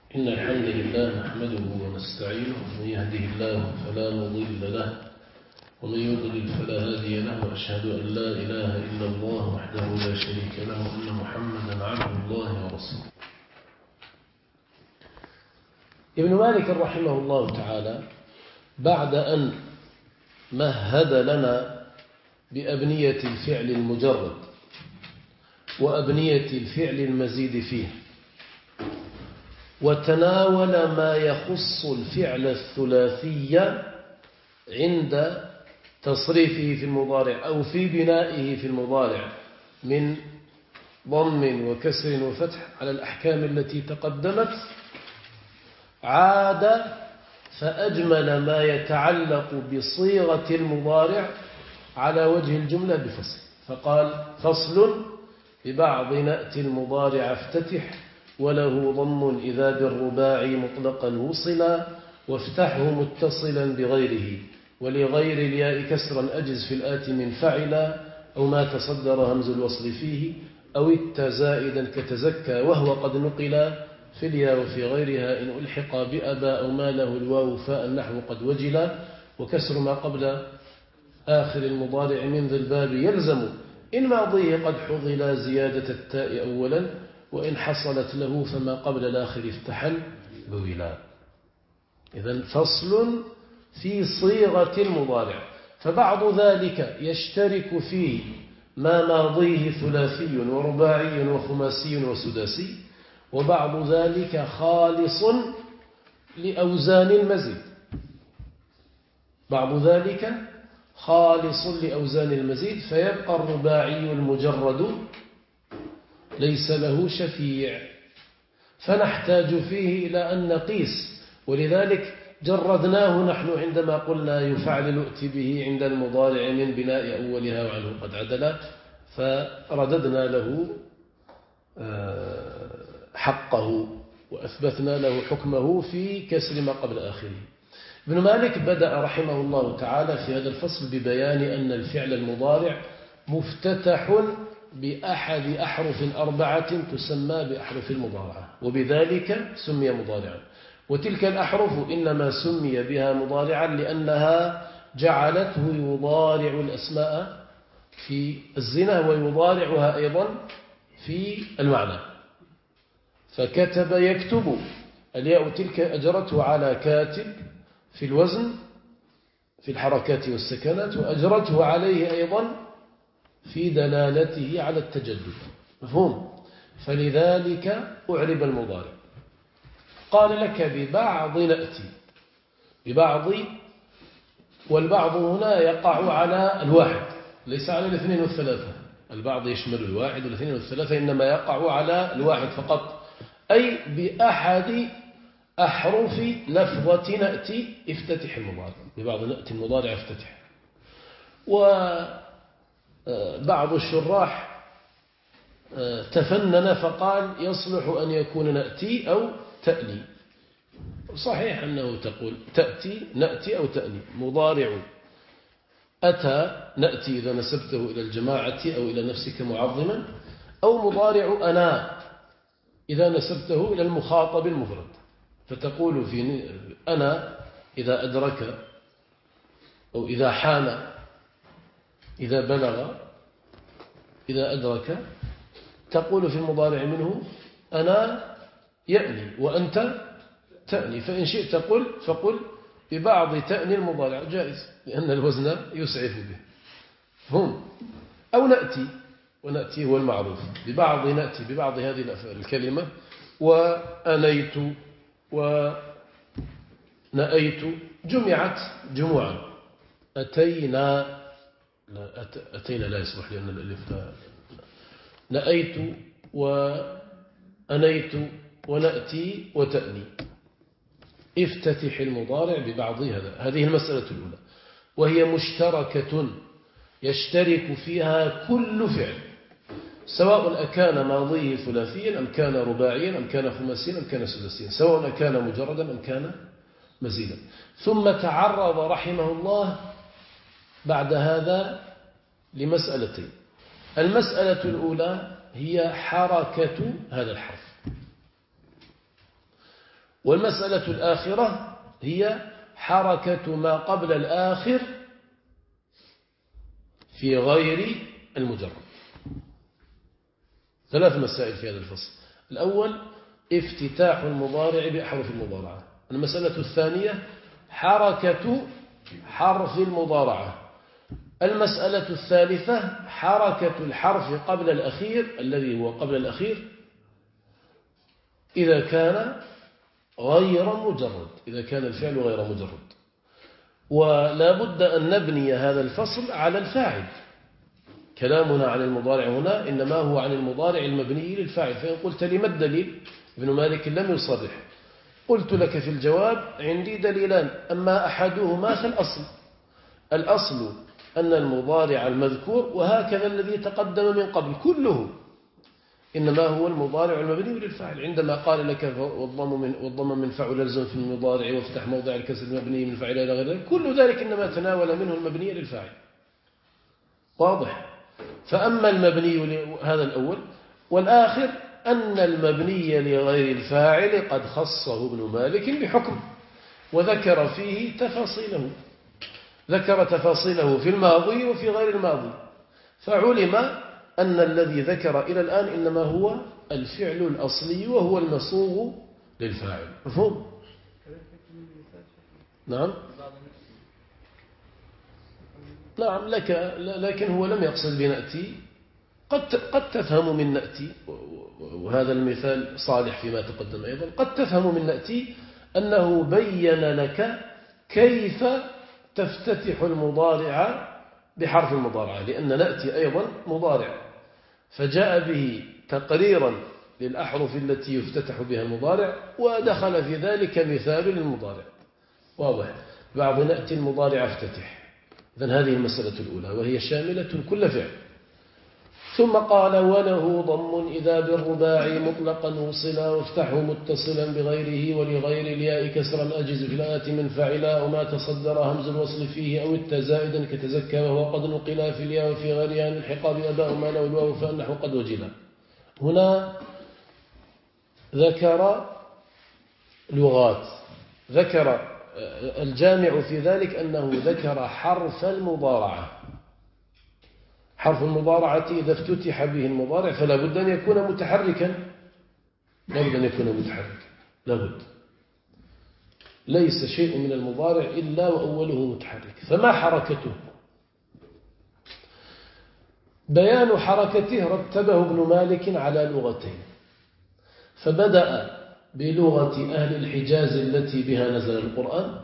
إن الحمد لله نحمده ونستعينه، من يهده الله فلا مضل له ومن يضلل فلا هادي له، وأشهد أن لا إله إلا الله وحده لا شريك له وأن محمدا عبد الله ورسوله. ابن مالك رحمه الله تعالى بعد أن مهد لنا بأبنية الفعل المجرد وأبنية الفعل المزيد فيه، وتناول ما يخص الفعل الثلاثي عند تصريفه في المضارع أو في بنائه في المضارع من ضم وكسر وفتح على الأحكام التي تقدمت، عاد فأجمل ما يتعلق بصيغة المضارع على وجه الجملة بفصل، فقال: فصل: ببعض نأتي المضارع افتتح، وله ضم إذا بالرباعي مطلقا وصلا، وافتحه متصلا بغيره، ولغير الياء كسرا أجز في الآت من فعلا، أو ما تصدر همز الوصل فيه، أو التزائدا كتزكى وهو قد نقل في الياء وفي غيرها إن ألحق بأبا أو ما له الواو فاء النحو قد وجلا، وكسر ما قبل آخر المضارع من ذي الباب يلزم إن ماضيه قد حضل زيادة التاء أولا، وإن حصلت له فما قبل الآخر افتحل بولا. إذن فصل في صيغة المضارع، فبعض ذلك يشترك فيه ما ماضيه ثلاثي ورباعي وخماسي وسداسي، وبعض ذلك خالص لأوزان المزيد، بعض ذلك خالص لأوزان المزيد، فيبقى الرباعي المجرد ليس له شفيع، فنحتاج فيه إلى أن نقيس، ولذلك جردناه نحن عندما قلنا يفعل ائت به عند المضارع من بناء أولها وعنه قد عدل، فرددنا له حقه وأثبتنا له حكمه في كسر ما قبل آخره. ابن مالك بدأ رحمه الله تعالى في هذا الفصل ببيان أن الفعل المضارع مفتتح بأحد أحرف أربعة تسمى بأحرف المضارعة، وبذلك سمي مضارعا. وتلك الأحرف إنما سمي بها مضارعا لأنها جعلته يضارع الأسماء في الزنا ويضارعها أيضا في المعنى. فكتب يكتب، الياء تلك أجرته على كاتب في الوزن في الحركات والسكنات، وأجرته عليه أيضا في دلالته على التجدد، مفهوم؟ فلذلك أعرب المضارع. قال لك ببعض نأتي، ببعض، والبعض هنا يقع على الواحد ليس على الاثنين والثلاثة، البعض يشمل الواحد والاثنين والثلاثة، إنما يقع على الواحد فقط، أي بأحد أحرف لفظة نأتي افتتح المضارع، ببعض نأتي المضارع افتتح. وبعض الشراح تفنن فقال يصلح أن يكون نأتي أو تأني، صحيح أنه تقول تأتي نأتي أو تأني. مضارع أتى نأتي إذا نسبته إلى الجماعة أو إلى نفسك معظما، أو مضارع أنا إذا نسبته إلى المخاطب المفرد، فتقول في أنا إذا أدرك أو إذا حان، إذا بلغ، إذا أدرك، تقول في المضارع منه أنا يأني وأنت تأني، فإن شئت فقل ببعض تأني المضارع جائز لأن الوزن يسعف به، هم. أو نأتي، ونأتي هو المعروف، ببعض نأتي ببعض هذه الكلمة، وأنيت ونأيت جمعت جموعا، أتينا لا أتينا لا يصلح لأن الألف نأيت وأنيت ونأتي وتأني. افتتح المضارع ببعض هذه المسألة الأولى، وهي مشتركة يشترك فيها كل فعل، سواء أكان ماضيه ثلاثيا أم كان رباعيا أم كان خماسيا أم كان سداسيا، سواء كان مجردا أم كان مزيدا. ثم تعرض رحمه الله بعد هذا لمسألتين. المسألة الأولى هي حركة هذا الحرف، والمسألة الآخرة هي حركة ما قبل الآخر في غير المجرد. 3 مسائل في هذا الفصل. الأول افتتاح المضارع بأحرف المضارعة. المسألة الثانية حركة حرف المضارعة. المسألة الثالثة حركة الحرف قبل الأخير الذي هو قبل الأخير إذا كان غير مجرد، إذا كان الفعل غير مجرد. ولا بد أن نبني هذا الفصل على الفاعل. كلامنا عن المضارع هنا إنما هو عن المضارع المبني للفاعل. فإن قلت لي ما الدليل؟ ابن مالك لم يصرح. قلت لك في الجواب عندي دليلان، أما أحدهما فالأصل. الأصل أن المضارع المذكور وهكذا الذي تقدم من قبل كله إنما هو المضارع المبني للفاعل. عندما قال لك والضم من فعل يلزم في المضارع وافتح موضع الكسر المبني من فاعل إلى غير ذلك، كل ذلك إنما تناول منه المبني للفاعل. واضح؟ فأما المبني هذا الأول، والآخر أن المبني لغير الفاعل قد خصه ابن مالك بحكم وذكر فيه تفاصيله، ذكر تفاصيله في الماضي وفي غير الماضي، فعلم أن الذي ذكر إلى الآن إنما هو الفعل الأصلي وهو المصوغ للفاعل. مفهوم؟ نعم نعم لك، لكن هو لم يقصد بنأتي. قد تفهم من نأتي، وهذا المثال صالح فيما تقدم أيضا، قد تفهم من نأتي أنه بين لك كيف تفتتح المضارع بحرف المضارعة، لأن نأتي أيضا مضارع، فجاء به تقريرا للأحرف التي يفتتح بها المضارع، ودخل في ذلك مثال للمضارع. واضح؟ بعض نأتي المضارع افتتح. إذن هذه المسألة الأولى وهي شاملة كل فعل. ثم قال وله ضم إذا بالرباعي مطلقا وصلا وافتحه متصلا بغيره ولغير الياء كسرا أجز في الآت من فعلا وما تصدر همز الوصل فيه أو التزائدا كتزكى وهو قد نقلا في الياء وفي غيرها عن الحقاب أباء ما له الواو فأنه قد وجلا. هنا ذكر لغات، ذكر الجامع في ذلك أنه ذكر حرف المضارعة. حرف المضارعة إذا افتتح به المضارع فلا بد أن يكون متحركا، لا بد أن يكون متحركا، لا بد. ليس شيء من المضارع إلا وأوله متحرك. فما حركته؟ بيان حركته رتبه ابن مالك على لغتين، فبدأ بلغة أهل الحجاز التي بها نزل القرآن،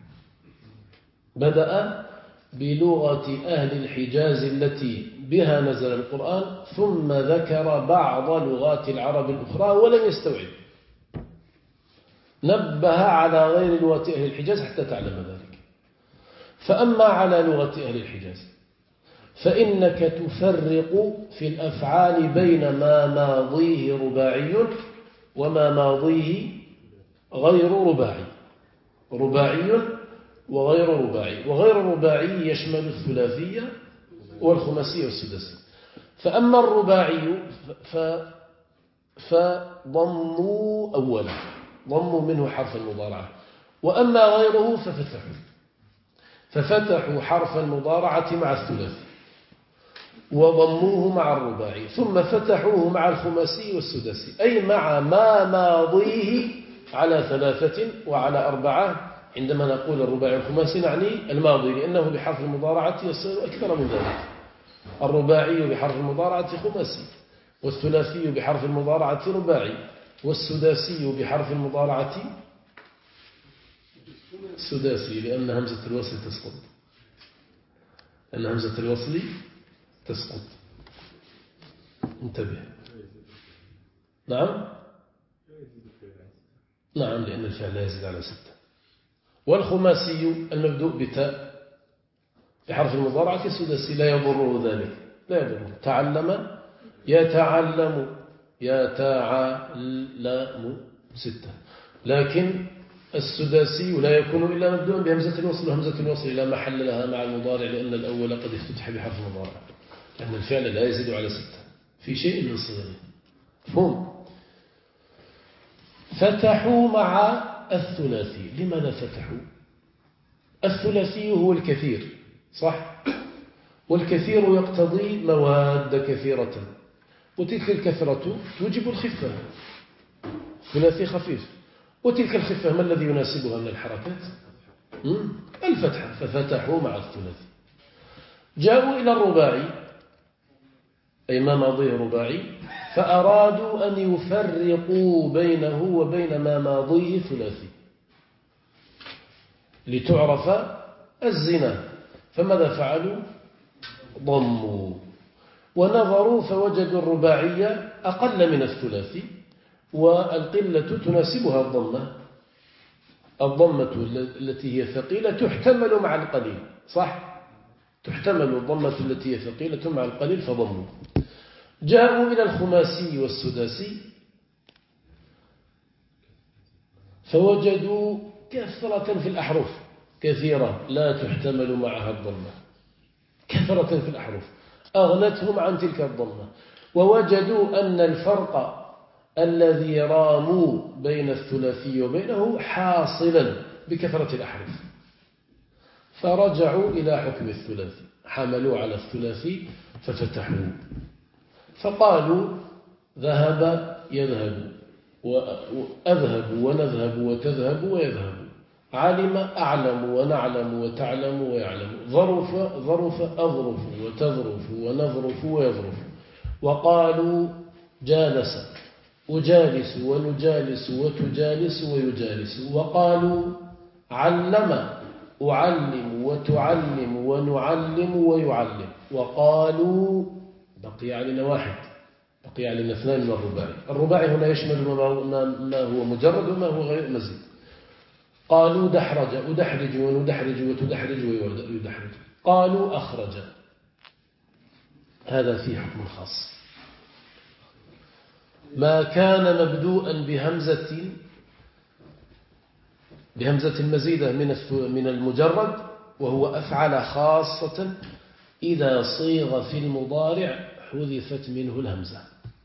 بدأ بلغة أهل الحجاز التي بها نزل القرآن، ثم ذكر بعض لغات العرب الأخرى ولم يستوعب، نبه على غير لغة أهل الحجاز حتى تعلم ذلك. فأما على لغة أهل الحجاز فإنك تفرق في الأفعال بين ما ماضيه رباعي وما ماضيه غير رباعي، رباعي وغير رباعي. وغير رباعي يشمل الثلاثية والخماسية والسداسية. فأما الرباعي فضموا أولا، ضموا منه حرف المضارعة، وأما غيره ففتحوا حرف المضارعة مع الثلاثي وضموه مع الرباعي، ثم فتحوه مع الخماسي والسداسي، أي مع ما ماضيه على 3 وعلى 4. عندما نقول الرباعي والخماسي نعني الماضي، لأنه بحرف المضارعة يصير أكثر من ذلك. الرباعي بحرف المضارعة خماسي، والثلاثي بحرف المضارعة رباعي، والسداسي بحرف المضارعة سداسي، لأن همزة الوصل تسقط، لأن همزة الوصل تسقط. انتبه. نعم نعم، لأن الفعل لا يزيد على 6. والخماسي المبدوء بتاء بحرف المضارعة السداسي لا يضره ذلك، لا يضره. تعلم يتعلم يتعلم 6. لكن السداسي لا يكون إلا مبدوء بهمزة الوصل، وهمزة الوصل لا محل لها مع المضارع، لأن الأول قد افتتح بحرف المضارع، لأن الفعل لا يزيد على 6 في شيء من صغره. فهم. فتحوا مع الثلاثي. لماذا فتحوا؟ الثلاثي هو الكثير، صح؟ والكثير يقتضي مواد كثيرة، وتلك الكثرة توجب الخفة. ثلاثي خفيف، وتلك الخفة ما الذي يناسبها من الحركات؟ الفتحة. ففتحوا مع الثلاثي. جاءوا إلى الرباعي، أي ما ماضيه رباعي، فأرادوا أن يفرقوا بينه وبين ما ماضيه ثلاثي لتعرف الزنا. فماذا فعلوا؟ ضموا ونظروا فوجدوا الرباعية أقل من الثلاثي، والقلة تناسبها الضمة. الضمة التي هي ثقيلة تحتمل مع القليل، صح؟ تحتمل الضمة التي هي ثقيلة مع القليل، فضموا. جاءوا إلى الخماسي والسداسي فوجدوا كثرة في الأحرف، كثيرة لا تحتمل معها الضمة، كثرة في الأحرف أغنتهم عن تلك الضمة. ووجدوا أن الفرق الذي راموا بين الثلاثي وبينه حاصلا بكثرة الأحرف، فرجعوا إلى حكم الثلاثي، حملوا على الثلاثي ففتحوا. فقالوا ذهب يذهب، وأذهب ونذهب وتذهب ويذهب، علم أعلم ونعلم وتعلم ويعلم، ظرف ظرف أظرف وتظرف ونظرف ويظرف. وقالوا جالس أجالس ونجالس وتجالس ويجالس. وقالوا علم أعلم وتعلم ونعلم ويعلم. وقالوا بقي علينا واحد، بقي علينا اثنان من الرباعي. الرباعي هنا يشمل ما هو مجرد وما هو غير مزيد. قالوا دحرج أدحرج وندحرج وتدحرج ويدحرج. قالوا أخرج. هذا فيه حكم خاص. ما كان مبدوءا بهمزة مزيدة من المجرد، وهو أفعل خاصة إذا صيغ في المضارع حذفت منه الهمزة.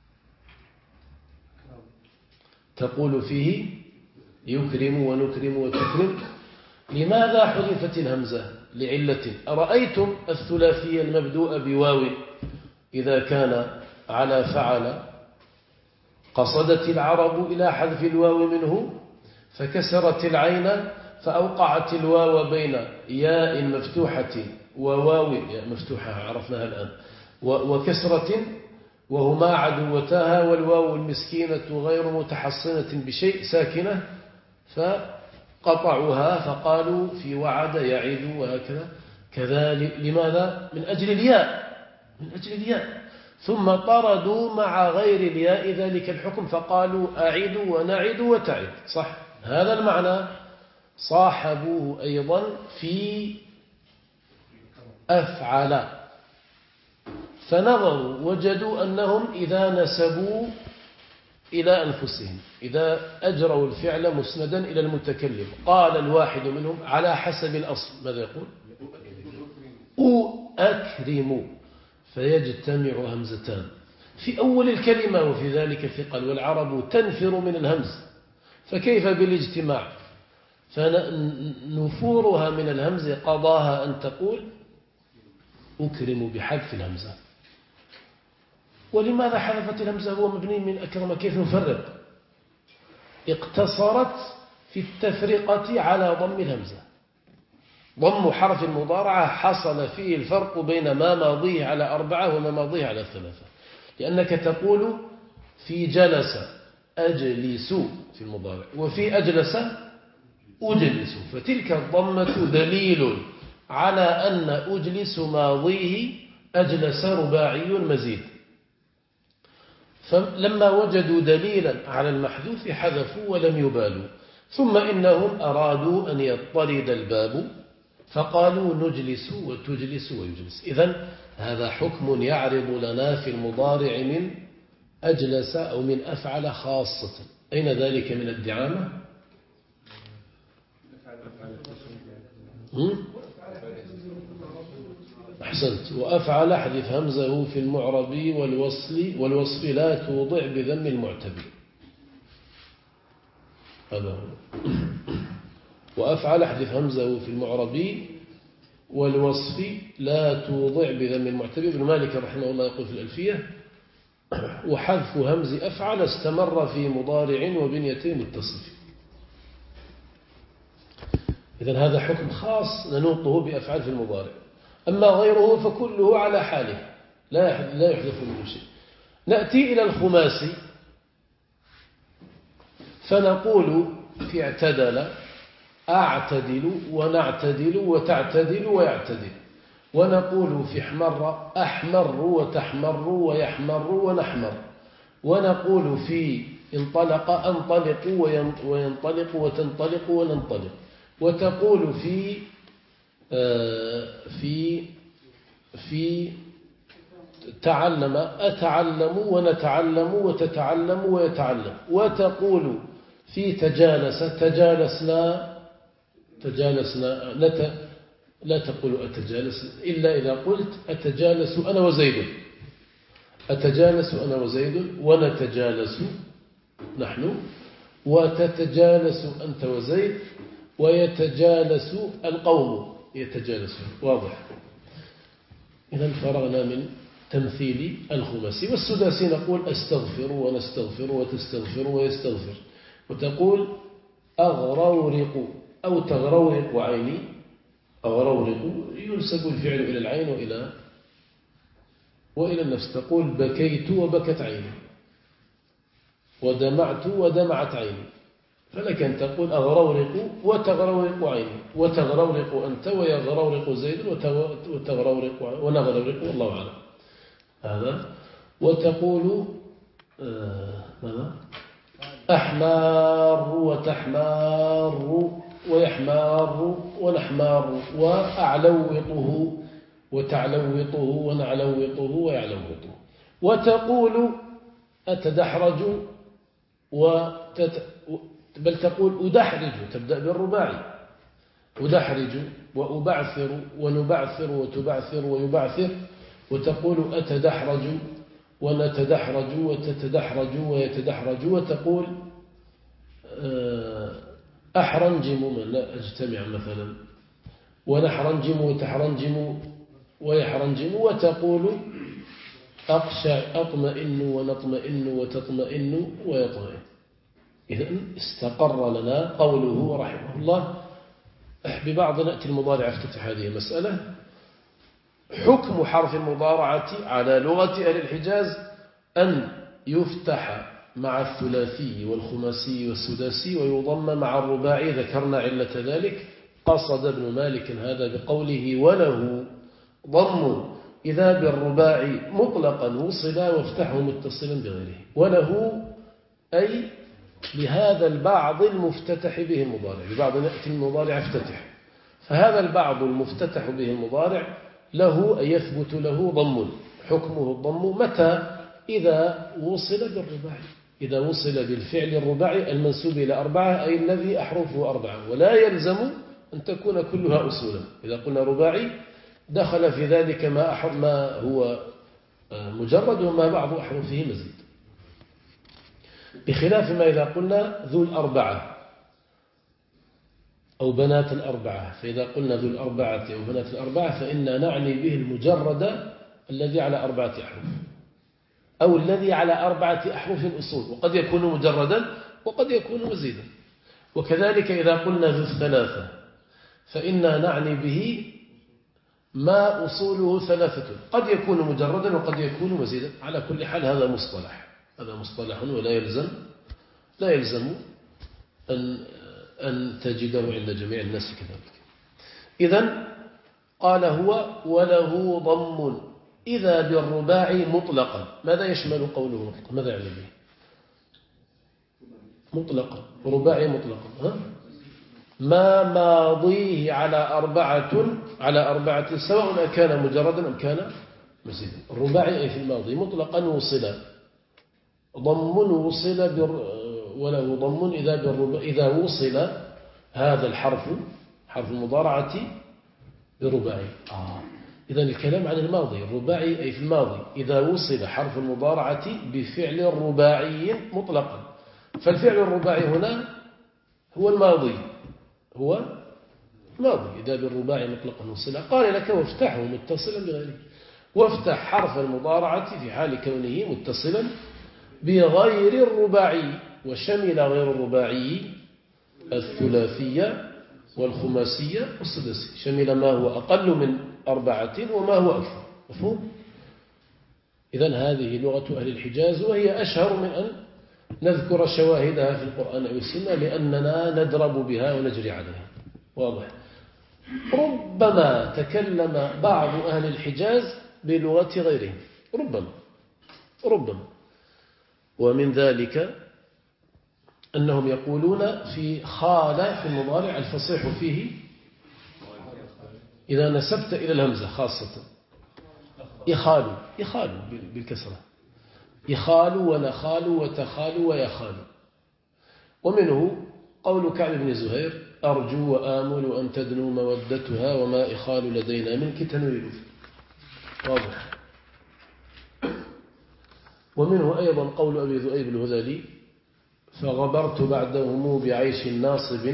تقول فيه يكرم ونكرم وتكرم. لماذا حذفت الهمزة؟ لعلة. أرأيتم الثلاثي المبدوء بواو إذا كان على فعل قصدت العرب إلى حذف الواو منه فكسرت العين فأوقعت الواو بين ياء مفتوحة وواو ياء مفتوحة عرفناها الآن وكسرة، وهما عدوتها، والواو المسكينة غير متحصنة بشيء ساكنة، فقطعوها فقالوا في وعد يعد وهكذا كذلك. لماذا؟ من أجل الياء، من أجل الياء. ثم طردوا مع غير الياء ذلك الحكم فقالوا أعد ونعد وتعد، صح؟ هذا المعنى صاحبوه أيضا في أفعل. فنظروا وجدوا أنهم إذا نسبوا إلى أنفسهم، إذا أجروا الفعل مسندا إلى المتكلم، قال الواحد منهم على حسب الأصل ماذا يقول؟ أكرم، فيجتمع همزتان في أول الكلمة وفي ذلك ثقل، والعرب تنفر من الهمز، فكيف بالاجتماع؟ فنفورها من الهمز قضاها أن تقول أكرم بحذف الهمزة. ولماذا حذفت الهمزة؟ هو مبني من أكرم، كيف نفرق؟ اقتصرت في التفرقة على ضم الهمزة. ضم حرف المضارعة حصل فيه الفرق بين ما ماضيه على 4 وما ماضيه على 3، لأنك تقول في جلس أجلس في المضارع، وفي أجلس أجلس، فتلك الضمة دليل على أن أجلس ماضيه أجلس رباعي مزيد. فلما وجدوا دليلا على المحذوف حذفوا ولم يبالوا. ثم إنهم أرادوا أن يضطرد الباب فقالوا نجلس وتجلس ويجلس. إذن هذا حكم يعرض لنا في المضارع من أجلس أو من أفعل خاصة. أين ذلك من الدعامة؟ أحسنت. وأفعل حذف همزه في المعرب والوصف لا توضع بذم المعتبر. هذا هو. وأفعل احذف همزه في المعربي والوصف لا توضع بذم المعتبر. ابن مالك رحمه الله يقول في الألفية: وحذف همز أفعل استمر في مضارع وبنية متصف. إذن هذا حكم خاص ننوطه بأفعال في المضارع، أما غيره فكله على حاله لا يحذف منه شيء. نأتي إلى الخماسي فنقول في اعتدل: أعتدل ونعتدل وتعتدل ويعتدل. ونقول في احمر: أحمر وتحمر ويحمر ونحمر. ونقول في انطلق: أنطلق وينطلق وتنطلق وننطلق. وتقول في تعلم: أتعلم ونتعلم وتتعلم ويتعلم. وتقول في تجالس: تجالسنا لا تقول أتجالس إلا إذا قلت أتجالس أنا وزيد، أتجالس أنا وزيد ونتجالس نحن، وتتجالس أنت وزيد، ويتجالس القوم يتجالسون. واضح؟ إذن فرغنا من تمثيل الخماسي. والسداسي نقول: أستغفر ونستغفر وتستغفر ويستغفر. وتقول: أغرورق أو تغرورق عيني. أغرورق ينسب الفعل إلى العين وإلى النفس. تقول: بكيت وبكت عيني، ودمعت ودمعت عيني. فلك أن تقول: أغرورق وتغرورق عيني، وتغرورق أنت ويغرورق زيد وتغرورق ونغرورق، والله أعلم. هذا. وتقول ماذا؟ أحمار وتحمار ويحمار ونحمار. وأعلوطه وتعلوطه ونعلوطه ويعلوطه. وتقول: أتدحرج بل تقول: أدحرج، تبدأ بالرباعي: أدحرج وأبعثر ونبعثر وتبعثر ويبعثر. وتقول: أتدحرج ونتدحرج وتتدحرج ويتدحرج. وتقول: أحرنجم من لا أجتمع مثلا، ونحرنجم وتحرنجم ويحرنجم. وتقول: أطمئن ونطمئن وتطمئن ويطمئن. إذن استقر لنا قوله رحمه الله. ببعض نأتي المضارع افتتح هذه المسألة. حكم حرف المضارعة على لغة أهل الحجاز أن يفتح مع الثلاثي والخماسي والسداسي ويضم مع الرباعي. ذكرنا علة ذلك. قصد ابن مالك هذا بقوله: وله ضم إذا بالرباعي مطلقا وصلا وافتحه متصلا بغيره. وله أي لهذا البعض المفتتح به المضارع. ببعض نأتي المضارع افتتح، فهذا البعض المفتتح به المضارع له أن يثبت له ضم. حكمه الضم متى؟ إذا وصل بالرباعي، إذا وصل بالفعل الرباعي المنسوب إلى أربعة، أي الذي أحرفه أربعة. ولا يلزم أن تكون كلها أصولا. إذا قلنا رباعي دخل في ذلك ما هو مجرد وما بعض أحرفه مزيد، بخلاف ما إذا قلنا ذو الأربعة أو بنات الأربعة. فإذا قلنا ذو الأربعة أو بنات الأربعة فإننا نعني به المجرد الذي على أربعة أحرف، أو الذي على أربعة أحرف أصول، وقد يكون مجردا وقد يكون مزيدا. وكذلك إذا قلنا ذو الثلاثة فإننا نعني به ما أصوله ثلاثة، قد يكون مجردا وقد يكون مزيدا. على كل حال هذا مصطلح ولا يلزم أن تجده عند جميع الناس كذلك. إذن قال هو: وله ضم إذا بالرباعي مطلقا. ماذا يشمل قوله مطلقا؟ ماذا يعني به مطلقا؟ رباعي مطلقا، ما ماضيه على أربعة سواء أكان مجردا أم كان مزيدا. الرباعي أي في الماضي مطلقا وصلا، ضم وصل وله ضم إذا وصل هذا الحرف حرف المضارعة برباعي. إذن الكلام عن الماضي. الرباعي أي في الماضي إذا وصل حرف المضارعة بفعل رباعي مطلقا. فالفعل الرباعي هنا هو الماضي، هو ماضي إذا بالرباعي مطلقا وصلا. قال لك وافتحه متصلا بغيره، وافتح حرف المضارعة في حال كونه متصلا بغير الرباعي، وشمل غير الرباعي الثلاثية والخماسية والسداسية، شمل ما هو أقل من 4 وما هو أكثر. مفهوم؟ إذن هذه لغة أهل الحجاز، وهي أشهر من أن نذكر شواهدها في القرآن أو السنة، لأننا ندرب بها ونجري عليها. واضح؟ ربما تكلم بعض أهل الحجاز بلغة غيرهم، ربما، ومن ذلك أنهم يقولون في خال في المضارع الفصيح فيه إذا نسبت إلى الهمزة خاصة يخال بالكسرة، يخال ونخال وتخال ويخال. ومنه قول كعب بن زهير أرجو وآمل أن تدنو مودتها وما إخال لدينا منك تنويل. واضح. ومنه أيضا قول أبي ذؤيب الهذلي فغبرت بعدهم بعيش ناصب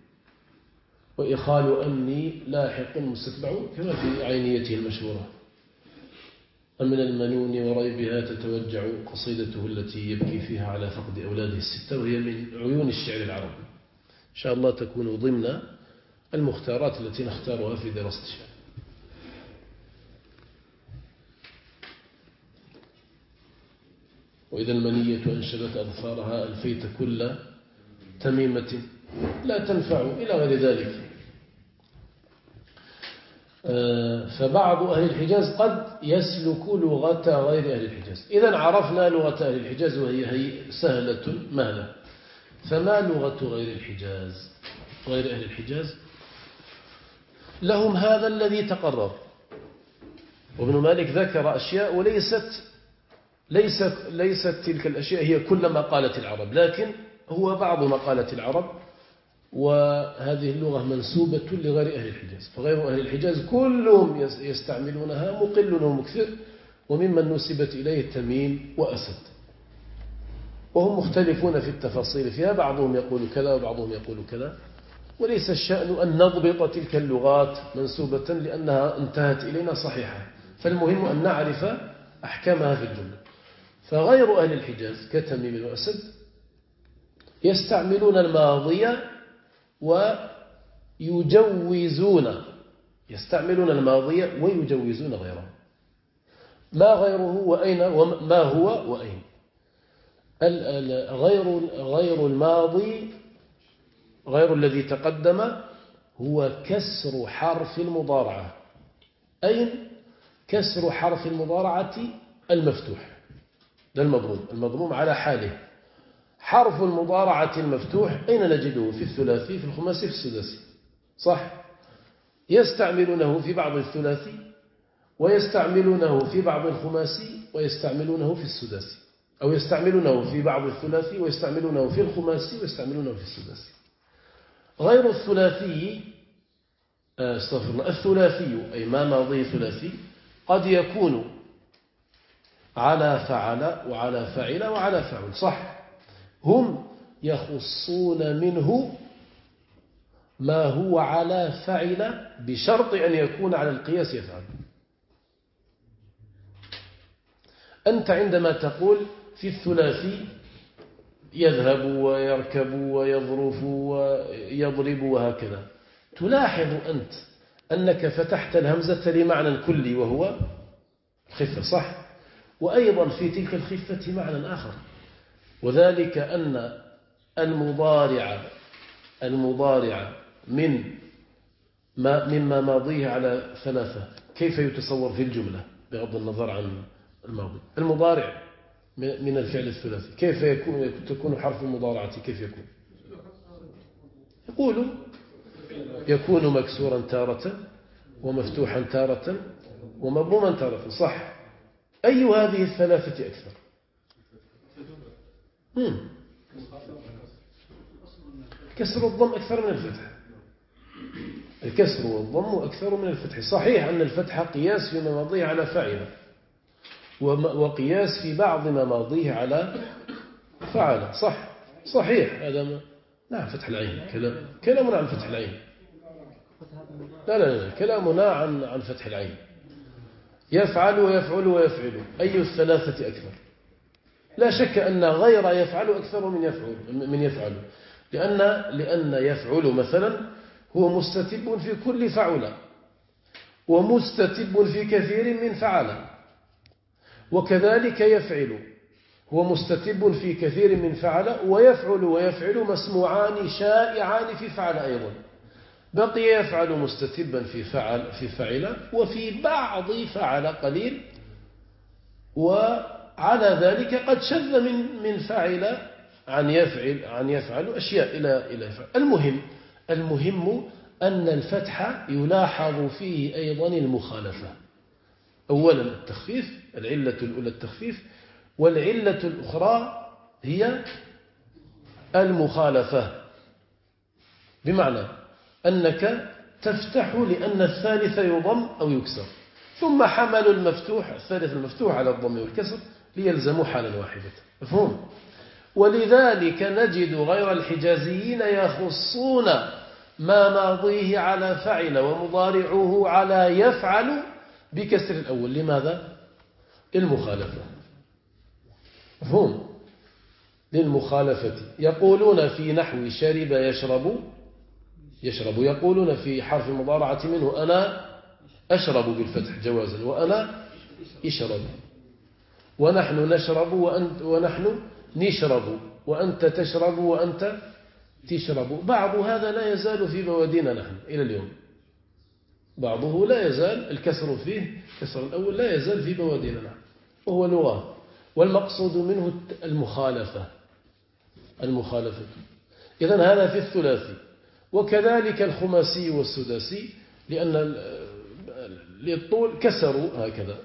وإخال أني لاحق مستتبع، كما في عينيته المشهورة أمن المنون وريبها تتوجع قصيدته التي يبكي فيها على فقد أولاده 6، وهي من عيون الشعر العربي. إن شاء الله تكون ضمن المختارات التي نختارها في دراسة الشعر. وإذا المنية أنشبت أظفارها ألفيت كل تميمة لا تنفع إلى غير ذلك. فبعض أهل الحجاز قد يسلك لغة غير أهل الحجاز. إذا عرفنا لغة أهل الحجاز وهي سهلة مهلة. فما لغة غير الحجاز؟ غير أهل الحجاز لهم هذا الذي تقرر. وابن مالك ذكر أشياء ليست تلك الأشياء هي كل ما قالت العرب، لكن هو بعض ما قالت العرب، وهذه اللغة منسوبة لغير أهل الحجاز. فغير أهل الحجاز كلهم يستعملونها مقل ومكثر، وممن نسبت إليه تميم وأسد، وهم مختلفون في التفاصيل فيها، بعضهم يقول كذا وبعضهم يقول كذا. وليس الشأن أن نضبط تلك اللغات منسوبة لأنها انتهت إلينا صحيحة، فالمهم أن نعرف أحكامها في الجملة. فغير أهل الحجاز كتميم وأسد يستعملون الماضية يستعملون الماضية ويجوزون غيره. ما غيره وأين وما هو وأين؟ غير الماضي، غير الذي تقدم، هو كسر حرف المضارعة. أين؟ كسر حرف المضارعة المفتوح، ده المضموم على حاله. حرف المضارعة المفتوح أين نجده؟ في الثلاثي، في الخماسي، في السداسي، صح؟ يستعملونه في بعض الثلاثي، ويستعملونه في بعض الخماسي، ويستعملونه في السداسي، أو يستعملونه في بعض الثلاثي ويستعملونه في الخماسي ويستعملونه في السداسي. غير الثلاثي الثلاثي أي ما ماضي ثلاثي قد يكون على فعل وعلى فعل وعلى فعل، صح؟ هم يخصون منه ما هو على فعل بشرط أن يكون على القياس يفعل. أنت عندما تقول في الثلاثي يذهب ويركب ويظرف ويضرب وهكذا، تلاحظ أنت أنك فتحت الهمزة لمعنى كلي وهو الخفة، صح؟ وأيضا في تلك الخفة معنى آخر، وذلك أن المضارع مما ماضيه على 3 كيف يتصور في الجملة بغض النظر عن الماضي؟ المضارع من الفعل الثلاثي كيف تكون حرف المضارعة؟ كيف يكون مكسورا تارة ومفتوحا تارة ومضموما تارة، صح؟ أي هذه الثلاثة أكثر؟ كسر والضم أكثر من الفتح. الكسر والضم أكثر من الفتح. صحيح أن الفتح قياس في ماضيه على فاعل، وقياس في بعض ماضيه على فعل، صح؟ صحيح هذا نعم فتح العين كلامنا عن فتح العين. لا كلامنا عن فتح العين. يفعل ويفعل ويفعل، أي الثلاثة أكثر؟ لا شك أن غير يفعل أكثر من يفعل، لأن يفعل مثلا هو مستتب في كل فعل، ومستتب في كثير من فعل، وكذلك يفعل هو مستتب في كثير من فعل، ويفعل مسموعان شائعان في فعل أيضا. بقي يفعل مستتبا في فعل وفي بعض فعل قليل، وعلى ذلك قد شذ من فعل عن يفعل أشياء إلى يفعل. المهم أن الفتح يلاحظ فيه أيضا المخالفة. أولا التخفيف، العلة الأولى التخفيف، والعلة الأخرى هي المخالفة، بمعنى أنك تفتح لأن الثالث يضم أو يكسر، ثم حمل الثالث المفتوح على الضم والكسر ليلزم حالا واحدة. مفهوم؟ ولذلك نجد غير الحجازيين يخصون ما ماضيه على فعل ومضارعه على يفعل بكسر الأول. لماذا؟ المخالفة. مفهوم؟ للمخالفة. يقولون في نحو شرب يشرب، يقولون في حرف المضارعة منه أنا أشرب بالفتح جوازا، وأنا اشرب، ونحن نشرب ونحن نشرب، وأنت تشرب وأنت تشرب. بعض هذا لا يزال في بوادينا نحن إلى اليوم، بعضه لا يزال الكسر فيه، كسر الأول لا يزال في بوادينا نحن، وهو لغة، والمقصود منه المخالفة. إذن هذا في الثلاثي. وكذلك الخماسي والسداسي، لأن للطول كسروا هكذا.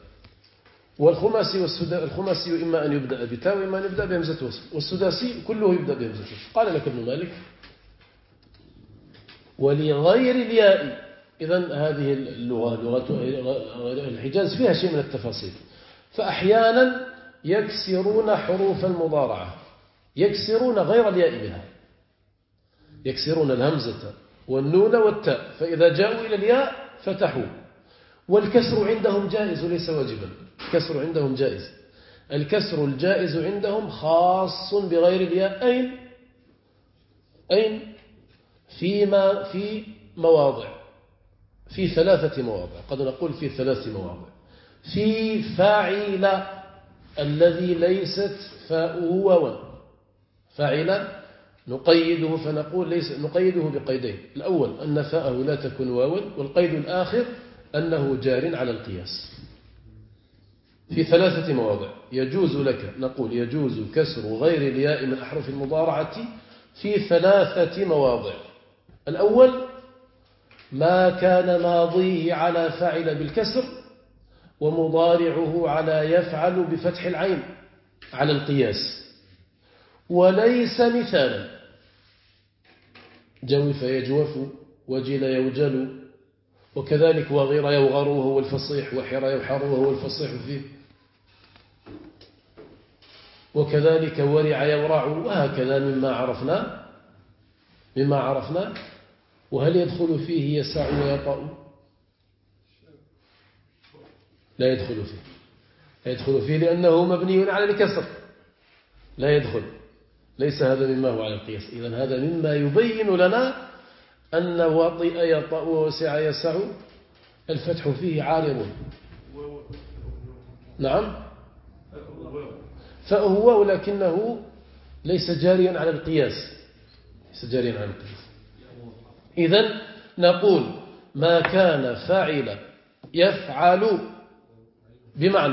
والخماسي إما أن يبدأ بتاء وإما أن يبدأ بهمزة وصل، والسداسي كله يبدأ بهمزة وصل. قال لك ابن مالك ولغير الياء. إذن هذه لغة الحجاز فيها شيء من التفاصيل، فأحيانا يكسرون حروف المضارعة، يكسرون غير الياء بها، يكسرون الهمزة والنون والتاء، فإذا جاءوا إلى الياء فتحوا. والكسر عندهم جائز وليس واجبا، الكسر عندهم جائز. الكسر الجائز عندهم خاص بغير الياء. أين؟ في مواضع، في 3 مواضع، قد نقول في 3 مواضع. في فاعل الذي ليست فاؤه واوا، فاعل نقيده فنقول نقيده بقيدين: الأول أن فاءه لا تكون واوا، والقيد الآخر أنه جار على القياس. في 3 مواضع يجوز لك، نقول يجوز كسر غير الياء من أحرف المضارعة في 3 مواضع. الأول ما كان ماضيه على فعل بالكسر ومضارعه على يفعل بفتح العين على القياس، وليس مثالا: جوف يجوف، وجل يوجل، وكذلك وغير يوغر وهو الفصيح، وحر يوحر وهو الفصيح فيه، وكذلك ورع يورع، وهكذا مما عرفنا. وهل يدخل فيه يسع ويطأ؟ لا يدخل فيه لأنه مبني على الكسر، لا يدخل، ليس هذا مما هو على القياس. إذن هذا مما يبين لنا أن وطئ يطأ ووسع يسع الفتح فيه عارض. نعم، فهو ولكنه ليس جاريا على القياس، إذن نقول ما كان فاعل يفعل، بمعنى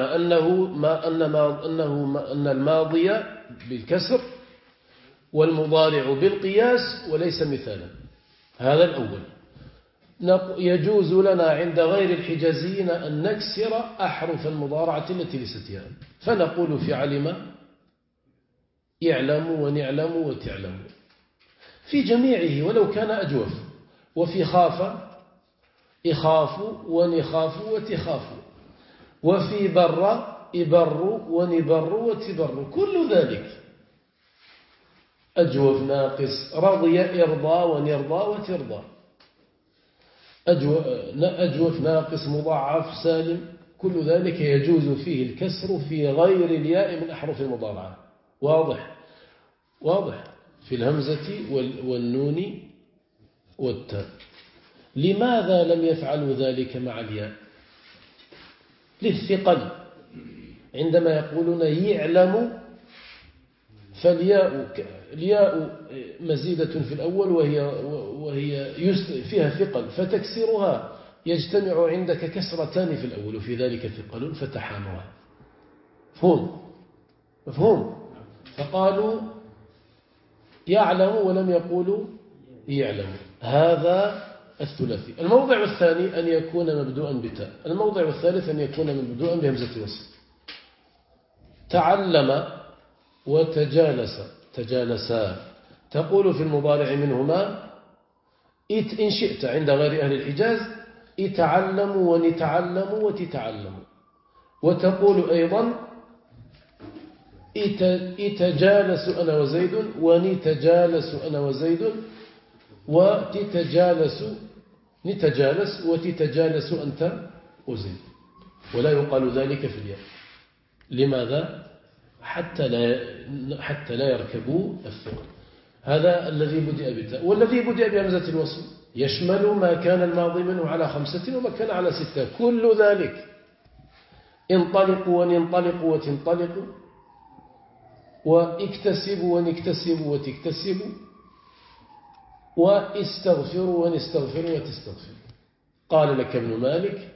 أن الماضي بالكسر والمضارع بالقياس وليس مثالا. هذا الأول. يجوز لنا عند غير الحجازيين أن نكسر أحرف المضارعة التي ليست ياء، فنقول في علم يعلم ونعلم وتعلم في جميعه ولو كان أجوف، وفي خاف إخاف ونخاف وتخاف، وفي بر إبر ونبر وتبر، كل ذلك أجوف ناقص، رضي إرضى ونرضى وترضى. أجوف ناقص مضاعف سالم، كل ذلك يجوز فيه الكسر في غير الياء من أحرف المضارعة. واضح في الهمزة والنون والتاء. لماذا لم يفعلوا ذلك مع الياء؟ للثقل. عندما يقولون يعلم، فالياء مزيدة في الأول وهي فيها ثقل، فتكسرها يجتمع عندك كسرتان في الأول وفي ذلك ثقل فتحامها. مفهوم؟ فقالوا يعلم ولم يقولوا يعلم. هذا الثلاثي. الموضع الثاني أن يكون مبدوءا بتاء. الموضع الثالث أن يكون مبدوءا بهمزة الوصل. تعلم تجالسا. تقول في المضارع منهما إن شئت عند غير أهل الحجاز اتعلموا ونتعلموا وتتعلموا. وتقول أيضا اتجالس أنا وزيد ونتجالس أنا وزيد نتجالس وتتجالس أنت وزيد. ولا يقال ذلك في الياء. لماذا؟ حتى لا يركبوا الثقل. هذا الذي بدأ بالتاء. والذي بدأ بهمزة الوصل يشمل ما كان الماضي منه على 5 وما كان على 6. كل ذلك انطلقوا وننطلقوا وتنطلقوا، واكتسبوا ونكتسبوا وتكتسبوا، واستغفروا ونستغفروا وتستغفروا. قال لك ابن مالك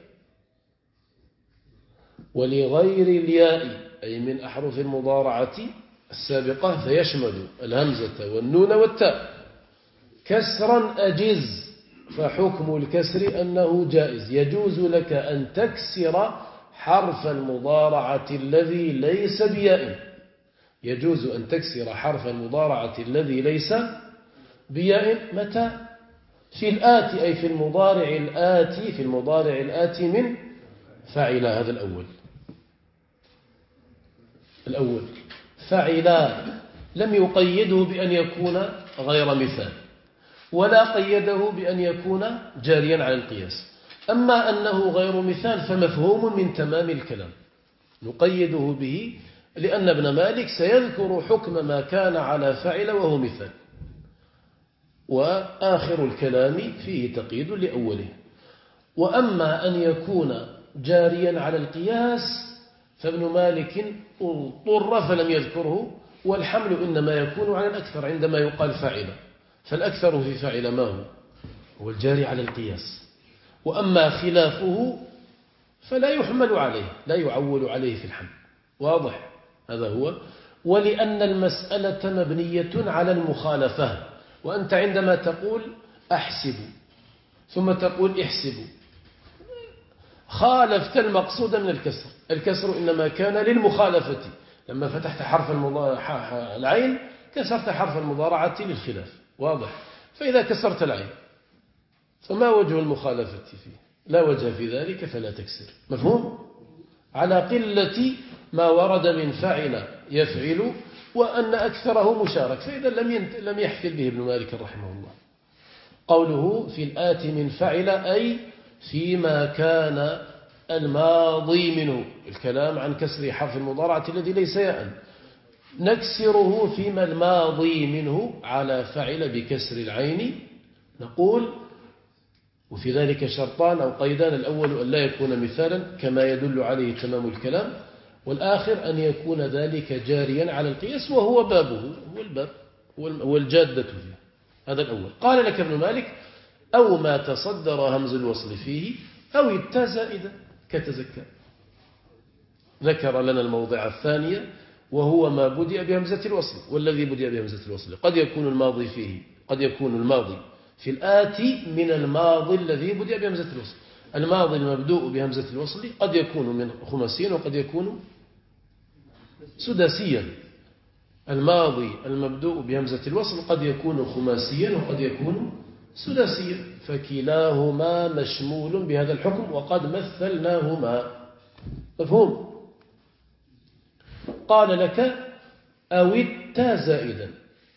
ولغير الياء أي من أحرف المضارعة السابقة فيشمل الهمزة والنون والتاء كسرا أجز، فحكم الكسر أنه جائز. يجوز لك أن تكسر حرف المضارعة الذي ليس بياء. يجوز أن تكسر حرف المضارعة الذي ليس بياء. متى؟ في الآتي أي في المضارع الآتي من فعل. هذا الأول فعلا لم يقيده بأن يكون غير مثال، ولا قيده بأن يكون جاريا على القياس. أما أنه غير مثال فمفهوم من تمام الكلام، نقيده به لأن ابن مالك سيذكر حكم ما كان على فعل وهو مثال، وآخر الكلام فيه تقييد لأوله. وأما أن يكون جاريا على القياس فابن مالك اضطر فلم يذكره، والحمل إنما يكون على الأكثر عندما يقال فاعل، فالأكثر في فاعل ما هو الجاري على القياس. وأما خلافه فلا يحمل عليه، لا يعول عليه في الحمل. واضح؟ هذا هو. ولأن المسألة مبنية على المخالفة، وأنت عندما تقول أحسب ثم تقول احسب خالفت المقصود من الكسر. الكسر إنما كان للمخالفة. لما فتحت حرف العين كسرت حرف المضارعة للخلاف. واضح؟ فإذا كسرت العين فما وجه المخالفة فيه؟ لا وجه في ذلك فلا تكسر. مفهوم؟ على قلة ما ورد من فعل يفعل، وأن أكثره مشارك، فإذا لم يحفل به ابن مالك رحمه الله. قوله في الآتي من فعل أي فيما كان الماضي منه، الكلام عن كسر حرف المضارعة الذي ليس ياء. نكسره فيما الماضي منه على فعل بكسر العين. نقول وفي ذلك شرطان أو قيدان: الأول أن لا يكون مثالا كما يدل عليه تمام الكلام، والآخر أن يكون ذلك جاريا على القياس وهو بابه، هو الباب والجادة فيه. هذا الأول. قال لك ابن مالك: أو ما تصدر همز الوصل فيه أو التاء زائدة كتزكى. ذكر لنا الموضع الثاني وهو ما بدأ بهمزة الوصل. والذي بدأ بهمزة الوصل قد يكون الماضي فيه، قد يكون الماضي في الآتي من الماضي الذي بدأ بهمزة الوصل. الماضي المبدوء بهمزة الوصل قد يكون من خماسيا وقد يكون سداسيا. الماضي المبدوء بهمزة الوصل قد يكون خماسيا وقد يكون سداسيا، فكلاهما مشمول بهذا الحكم وقد مثلناهما. مفهوم؟ قال لك: أو التاء زائدا.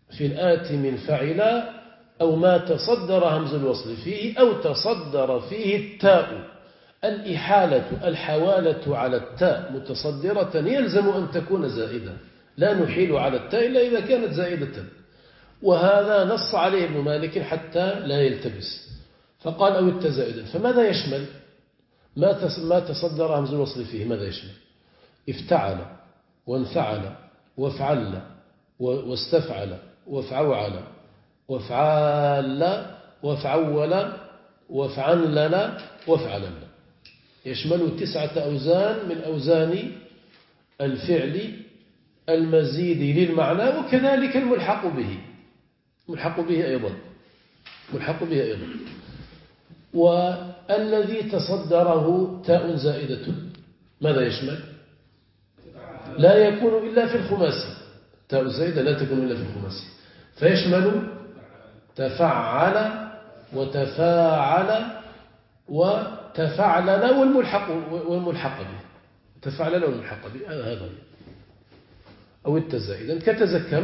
في الآتي من فعل أو ما تصدر همز الوصل فيه أو تصدر فيه التاء. الإحالة الحوالة على التاء متصدرة يلزم أن تكون زائدة، لا نحيل على التاء إلا إذا كانت زائدة، وهذا نص عليه ابن مالك حتى لا يلتبس، فقال أو التاء زائدا. فماذا يشمل ما تصدر همز الوصل فيه؟ ماذا يشمل؟ افتعل وانفعل وافعل واستفعل وافعوعل وافعال وافعول وافعنلل وافعلل، يشمل 9 أوزان من أوزان الفعل المزيد للمعنى، وكذلك الملحق به، ملحق به أيضا، ملحق به أيضا. والذي تصدره تاء زائدة ماذا يشمل؟ لا يكون إلا في الخماسي، تاء الزائدة لا تكون إلا في الخماسي، فيشمل تفعل وتفاعل وتفعلل والملحق به، تفعلل والملحق به، هذا أو التزائدا. كتزكى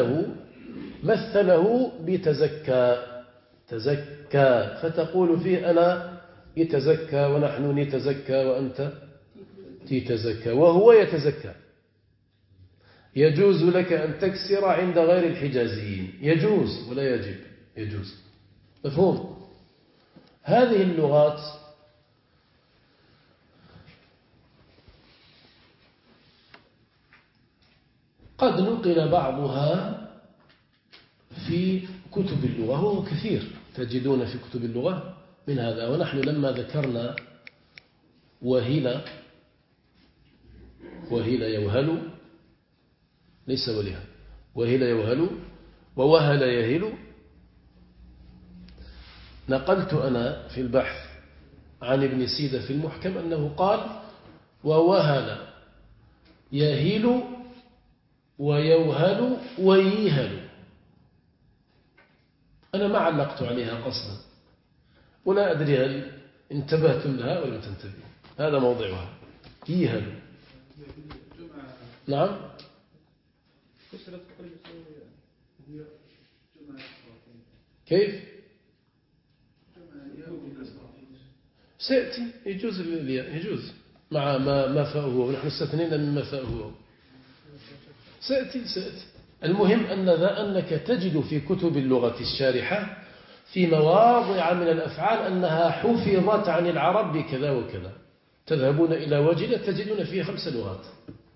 مثله بتزكى، تزكى، فتقول فيه أنا يتزكى ونحن نتزكى وأنت تتزكى وهو يتزكى. يجوز لك أن تكسر عند غير الحجازيين، يجوز ولا يجب، يجوز. مفهوم؟ هذه اللغات قد نقل بعضها في كتب اللغة، هو كثير تجدون في كتب اللغة من هذا. ونحن لما ذكرنا وهل يوهل، ليس ولها، وهل يوهل ووهل يهل، نقلت أنا في البحث عن ابن سيدة في المحكم أنه قال ووهل يهل ويوهل ويهل. أنا ما علقت عليها قصدا، ولا أدري هل انتبهتم لها ولا تنتبهوا، هذا موضعها. يهل، نعم، كيف سيأتي، يجوز الياء، يجوز مع ما فاءه، ونحن استثنينا مما فاءه، سيأتي. المهم أنك تجد في كتب اللغة الشارحة في مواضع من الأفعال أنها حفظت عن العرب بكذا وكذا. تذهبون إلى وجل تجدون فيه 5 لغات: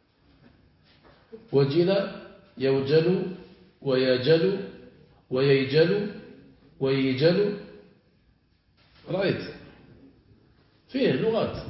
وجل، يوجل، ويجل، ويجل، ويجل. رأيت فيه لغات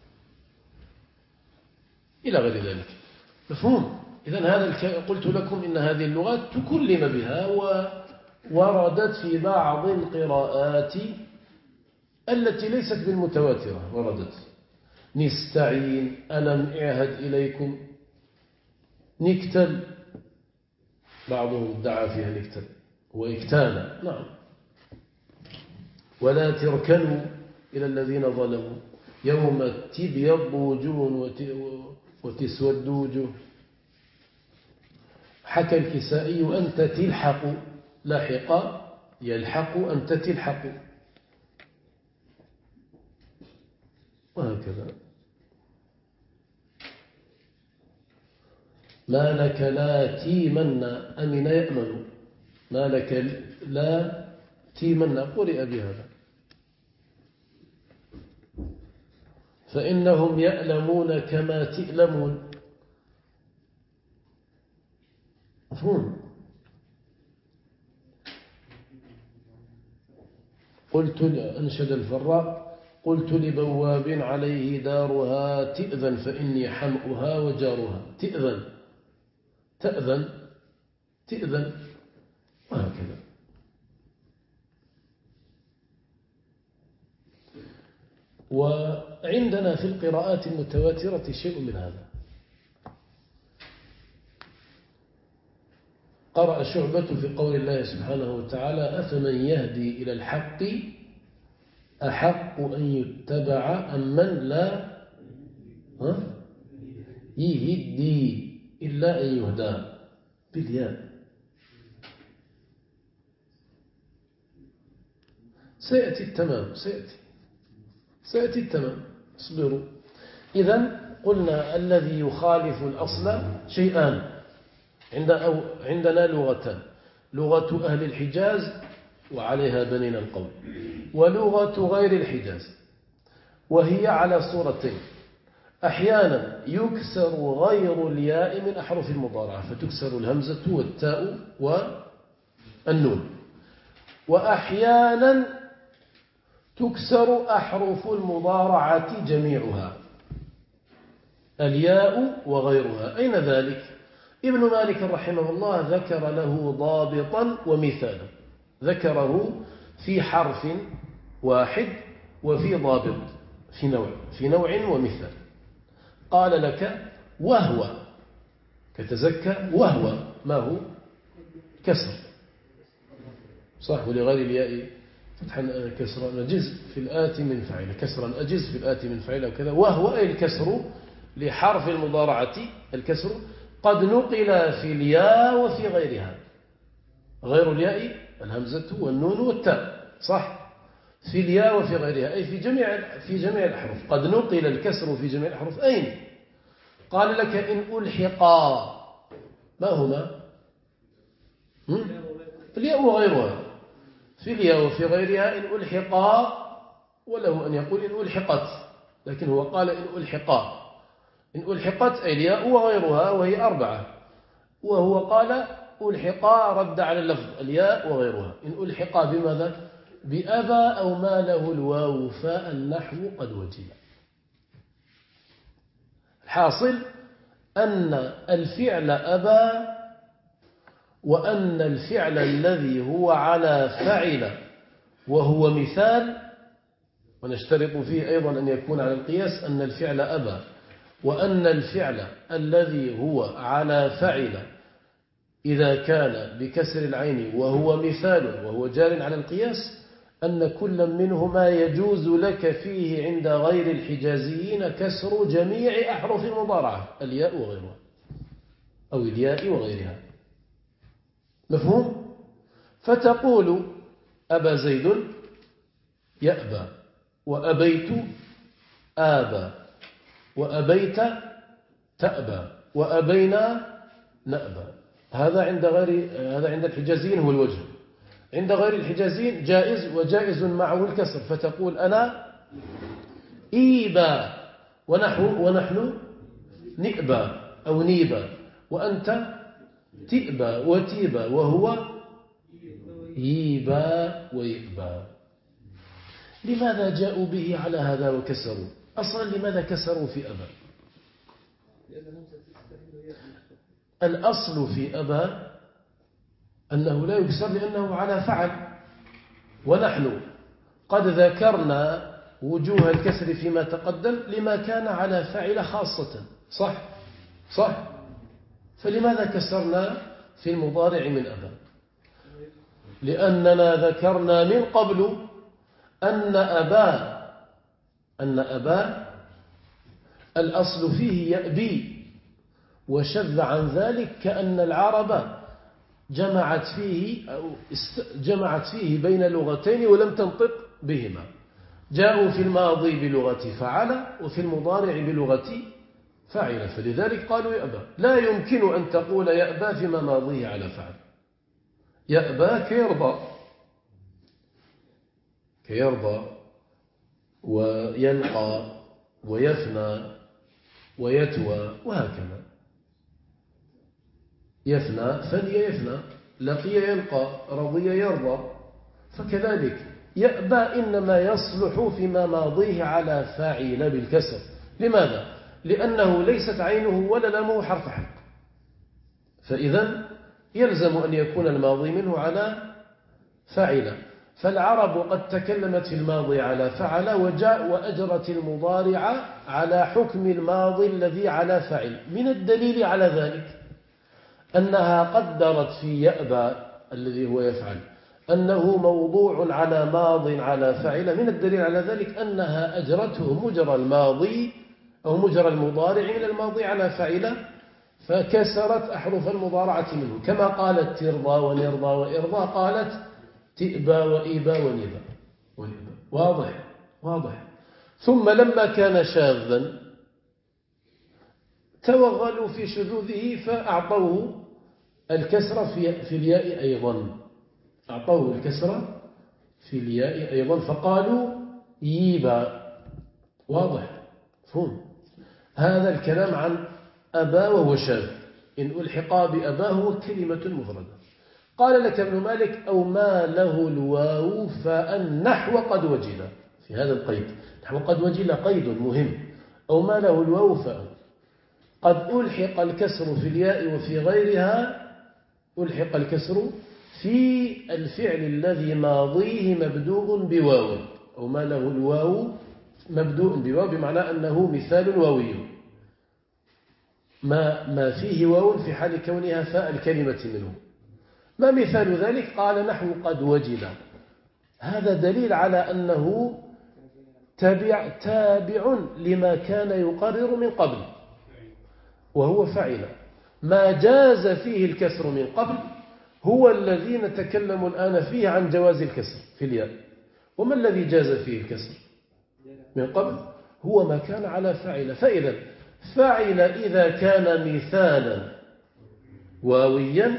إلى غير ذلك. مفهوم؟ إذن هذا قلت لكم إن هذه اللغات تكلم بها ووردت في بعض القراءات التي ليست بالمتواترة. وردت نستعين، ألم أعهد إليكم، نكتل، بعضهم ادعى فيها نكتل وإكتالا، نعم. ولا تركنوا إلى الذين ظلموا يوم تبيض وجوه وتسود وجوه. حكى الكسائي أنت تلحق، لاحق يلحق، أنت تلحق، وهكذا. ما لك لا تيمن، أمن يأمن، ما لك لا تيمن، قرئ بهذا. فإنهم يألمون كما تألمون. مفهوم؟ قلت أنشد الفراء قلت لبواب عليه دارها تئذن فإني حمؤها وجارها. تأذن تئذن، وهكذا. وعندنا في القراءات المتواترة شيء من هذا. قرأ شعبة في قول الله سبحانه وتعالى أفمن يهدي إلى الحق أحق أن يتبع أم من لا يهدي إلا أن يهدى بالياء. سيأتي التمام، سيأتي التمام، اصبروا. إذن قلنا الذي يخالف الأصل شيئان عندنا لغتان: لغة أهل الحجاز وعليها بنينا القول، ولغة غير الحجاز، وهي على صورتين: أحيانا يكسر غير الياء من أحرف المضارعة فتكسر الهمزة والتاء والنون، وأحيانا تكسر أحرف المضارعة جميعها، الياء وغيرها. أين ذلك؟ ابن مالك رحمه الله ذكر له ضابطا ومثالا، ذكره في حرف واحد وفي ضابط، في نوع ومثال. قال لك: وهو، كتزكى، وهو ما هو؟ كسر، صح، ولغير الياء فتحا كسرا أجز في الآتي من فعل، كسرا أجز في الآتي من فعل وكذا. وهو أي الكسر لحرف المضارعة، الكسر قد نقل في الياء وفي غيرها، غير الياء الهمزة والنون والتاء، صح، في الياء وفي غيرها، أي في جميع الأحرف. قد نقل الكسر في جميع الأحرف. أين؟ قال لك: إن ألحقا، ما هما؟ الياء وغيرها، في الياء وفي غيرها. إن ألحقا، وله أن يقول إن ألحقت، لكن هو قال إن ألحقا. إن ألحقت أي الياء وغيرها، وهي 4، وهو قال ألحقا، رد على اللفظ الياء وغيرها. إن ألحقا بماذا؟ بأبى أو ما له الواو فالنحو قد وجب. الحاصل أن الفعل أبى، وأن الفعل الذي هو على فعل وهو مثال، ونشترط فيه أيضا أن يكون على القياس، أن الفعل أبى، وأن الفعل الذي هو على فعل إذا كان بكسر العين وهو مثال وهو جار على القياس، أن كل منهما يجوز لك فيه عند غير الحجازيين كسر جميع أحرف المضارعة، الياء وغيرها، أو الياء وغيرها. مفهوم؟ فتقول: أبى زيد يأبى، وأبيت آبى، وأبيت تأبى، وأبينا نأبى. هذا عند الحجازيين هو الوجه. عند غير الحجازيين جائز، وجائز معه الكسر، فتقول: أنا إيبا، ونحن نئبى أو نيبى، وأنت تئبى وتيبى، وهو ييبى ويئبى. لماذا جاءوا به على هذا وكسروا؟ أصلا لماذا كسروا في أبى؟ الأصل في أبى أنه لا يكسر لأنه على فعل، ونحن قد ذكرنا وجوه الكسر فيما تقدم لما كان على فعل خاصة، صح؟ فلماذا كسرنا في المضارع من أبى؟ لأننا ذكرنا من قبل أن أبى الأصل فيه يأبي، وشذ عن ذلك كأن العرب جمعت فيه بين لغتين ولم تنطق بهما. جاءوا في الماضي بلغة فعل، وفي المضارع بلغة فاعل، فلذلك قالوا يأبى. لا يمكن أن تقول يأبى فيما ماضيه على فعل. يأبى كيرضى ويلقى ويفنى ويتوى، وهكذا. يفنى، فني يفنى، لقي يلقى، رضي يرضى. فكذلك يأبى إنما يصلح فيما ماضيه على فاعل بالكسر. لماذا؟ لأنه ليست عينه ولا لامه حرف حق، فإذا يلزم أن يكون الماضي منه على فاعل. فالعرب قد تكلمت في الماضي على فعل، وأجرت المضارع على حكم الماضي الذي على فاعل. من الدليل على ذلك أنها قدرت في يأبى الذي هو يفعل أنه موضوع على ماض على فاعل. من الدليل على ذلك أنها أجرته مجرى الماضي أو مجرى المضارع من الماضي على فاعل، فكسرت أحرف المضارعة منه، كما قالت ترضى ونرضى وإرضى، قالت تئبى وإيبى ونبى. واضح واضح. ثم لما كان شاذا توغلوا في شذوذه فأعطوه الكسر في الياء أيضا، أعطوه الكسر في الياء أيضا فقالوا ييبا. واضح فهم. هذا الكلام عن أبا وهو شاذ، إن ألحق بأباه هو كلمة مفردة. قال لك ابن مالك أو ما له الواو فالنحو قد وجد في هذا القيد. نحو قد وجد قيد مهم. أو ما له الواو فأن قد ألحق الكسر في الياء وفي غيرها، ألحق الكسر في الفعل الذي ماضيه مبدوء بواو. أو ما له الواو مبدوء بواو بمعنى أنه مثال واوي، ما فيه واو في حال كونها فاء الكلمة منه. ما مثال ذلك؟ قال نحو قد وجد. هذا دليل على أنه تابع لما كان يقرر من قبل وهو فعل. ما جاز فيه الكسر من قبل هو الذي نتكلم الآن فيه عن جواز الكسر في الياء. وما الذي جاز فيه الكسر من قبل؟ هو ما كان على فعل. فإذا فعل إذا كان مثالا واويا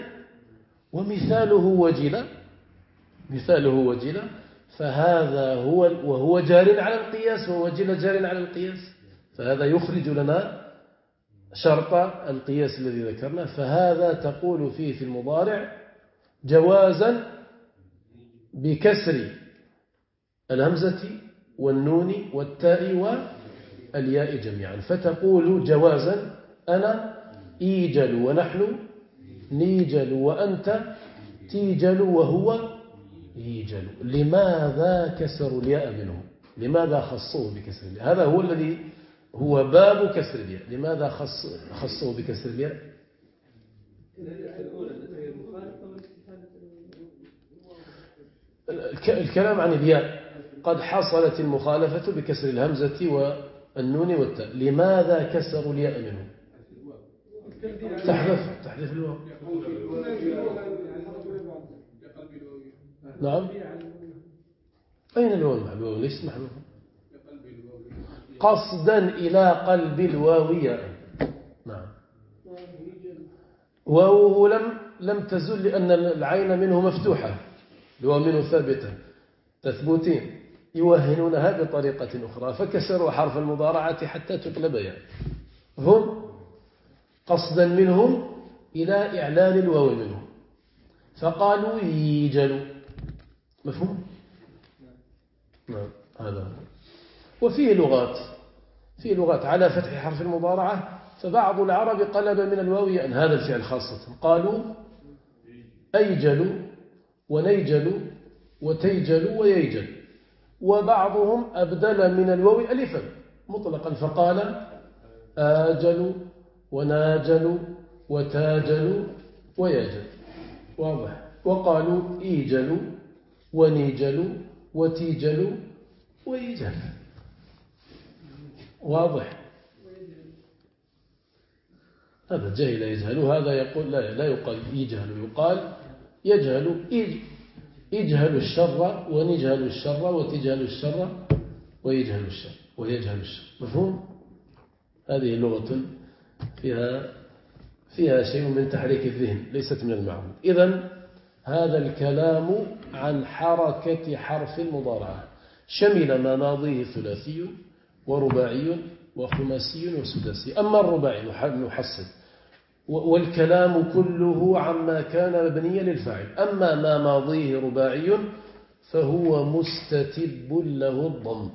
مثاله وجل فهذا هو، وهو جار على القياس، ووجل جار على القياس، فهذا يخرج لنا شرط القياس الذي ذكرنا. فهذا تقول فيه في المضارع جوازا بكسر الهمزة والنون والتاء والياء جميعا. فتقول جوازا أنا إيجل ونحن نيجل وأنت تيجل وهو ييجل. لماذا كسروا الياء منه؟ لماذا خصوه بكسر الياء؟ هذا هو الذي هو باب كسر الياء. لماذا خصوه بكسر الياء؟ الكلام عن الياء قد حصلت المخالفة بكسر الهمزة والنون والتاء. لماذا كسروا الياء منه؟ تحذف الواو. نعم. أين الواو المحذوف؟ ليس محذوف. قصدا إلى قلب الواوية. نعم. واوه لم تزل لأن العين منه مفتوحة، الواو منه ثابتة تثبتين، يوهنونها بطريقة أخرى فكسروا حرف المضارعة حتى تقلب ياء. هم قصدا منهم إلى إعلان الواو منهم فقالوا ييجل. مفهوم؟ نعم هذا هو. وفيه لغات على فتح حرف المضارعة. فبعض العرب قلب من الواو أن هذا الفعل خاصة قالوا أيجل ونيجل وتيجل وييجل. وبعضهم أبدل من الواو ألفا مطلقا فقال آجل وناجل وتاجل ويجل. واضح. وقالوا إيجل ونيجل وتيجل ويجل. واضح. هذا جهل يجهل، هذا يقول لا يقال يجهل، يقال يجهل. يجهل الشر ونجهل الشر وتجهل الشر ويجهل الشر ويجهل الشر. مفهوم؟ هذه لغة فيها شيء من تحريك الذهن، ليست من المعهود. إذن هذا الكلام عن حركة حرف المضارعة شمل ما ماضيه ثلاثي ورباعي وخماسي وسداسي. أما الرباعي نحسن، والكلام كله عما كان مبنيا للفاعل. أما ما ماضيه رباعي فهو مستتب له الضم،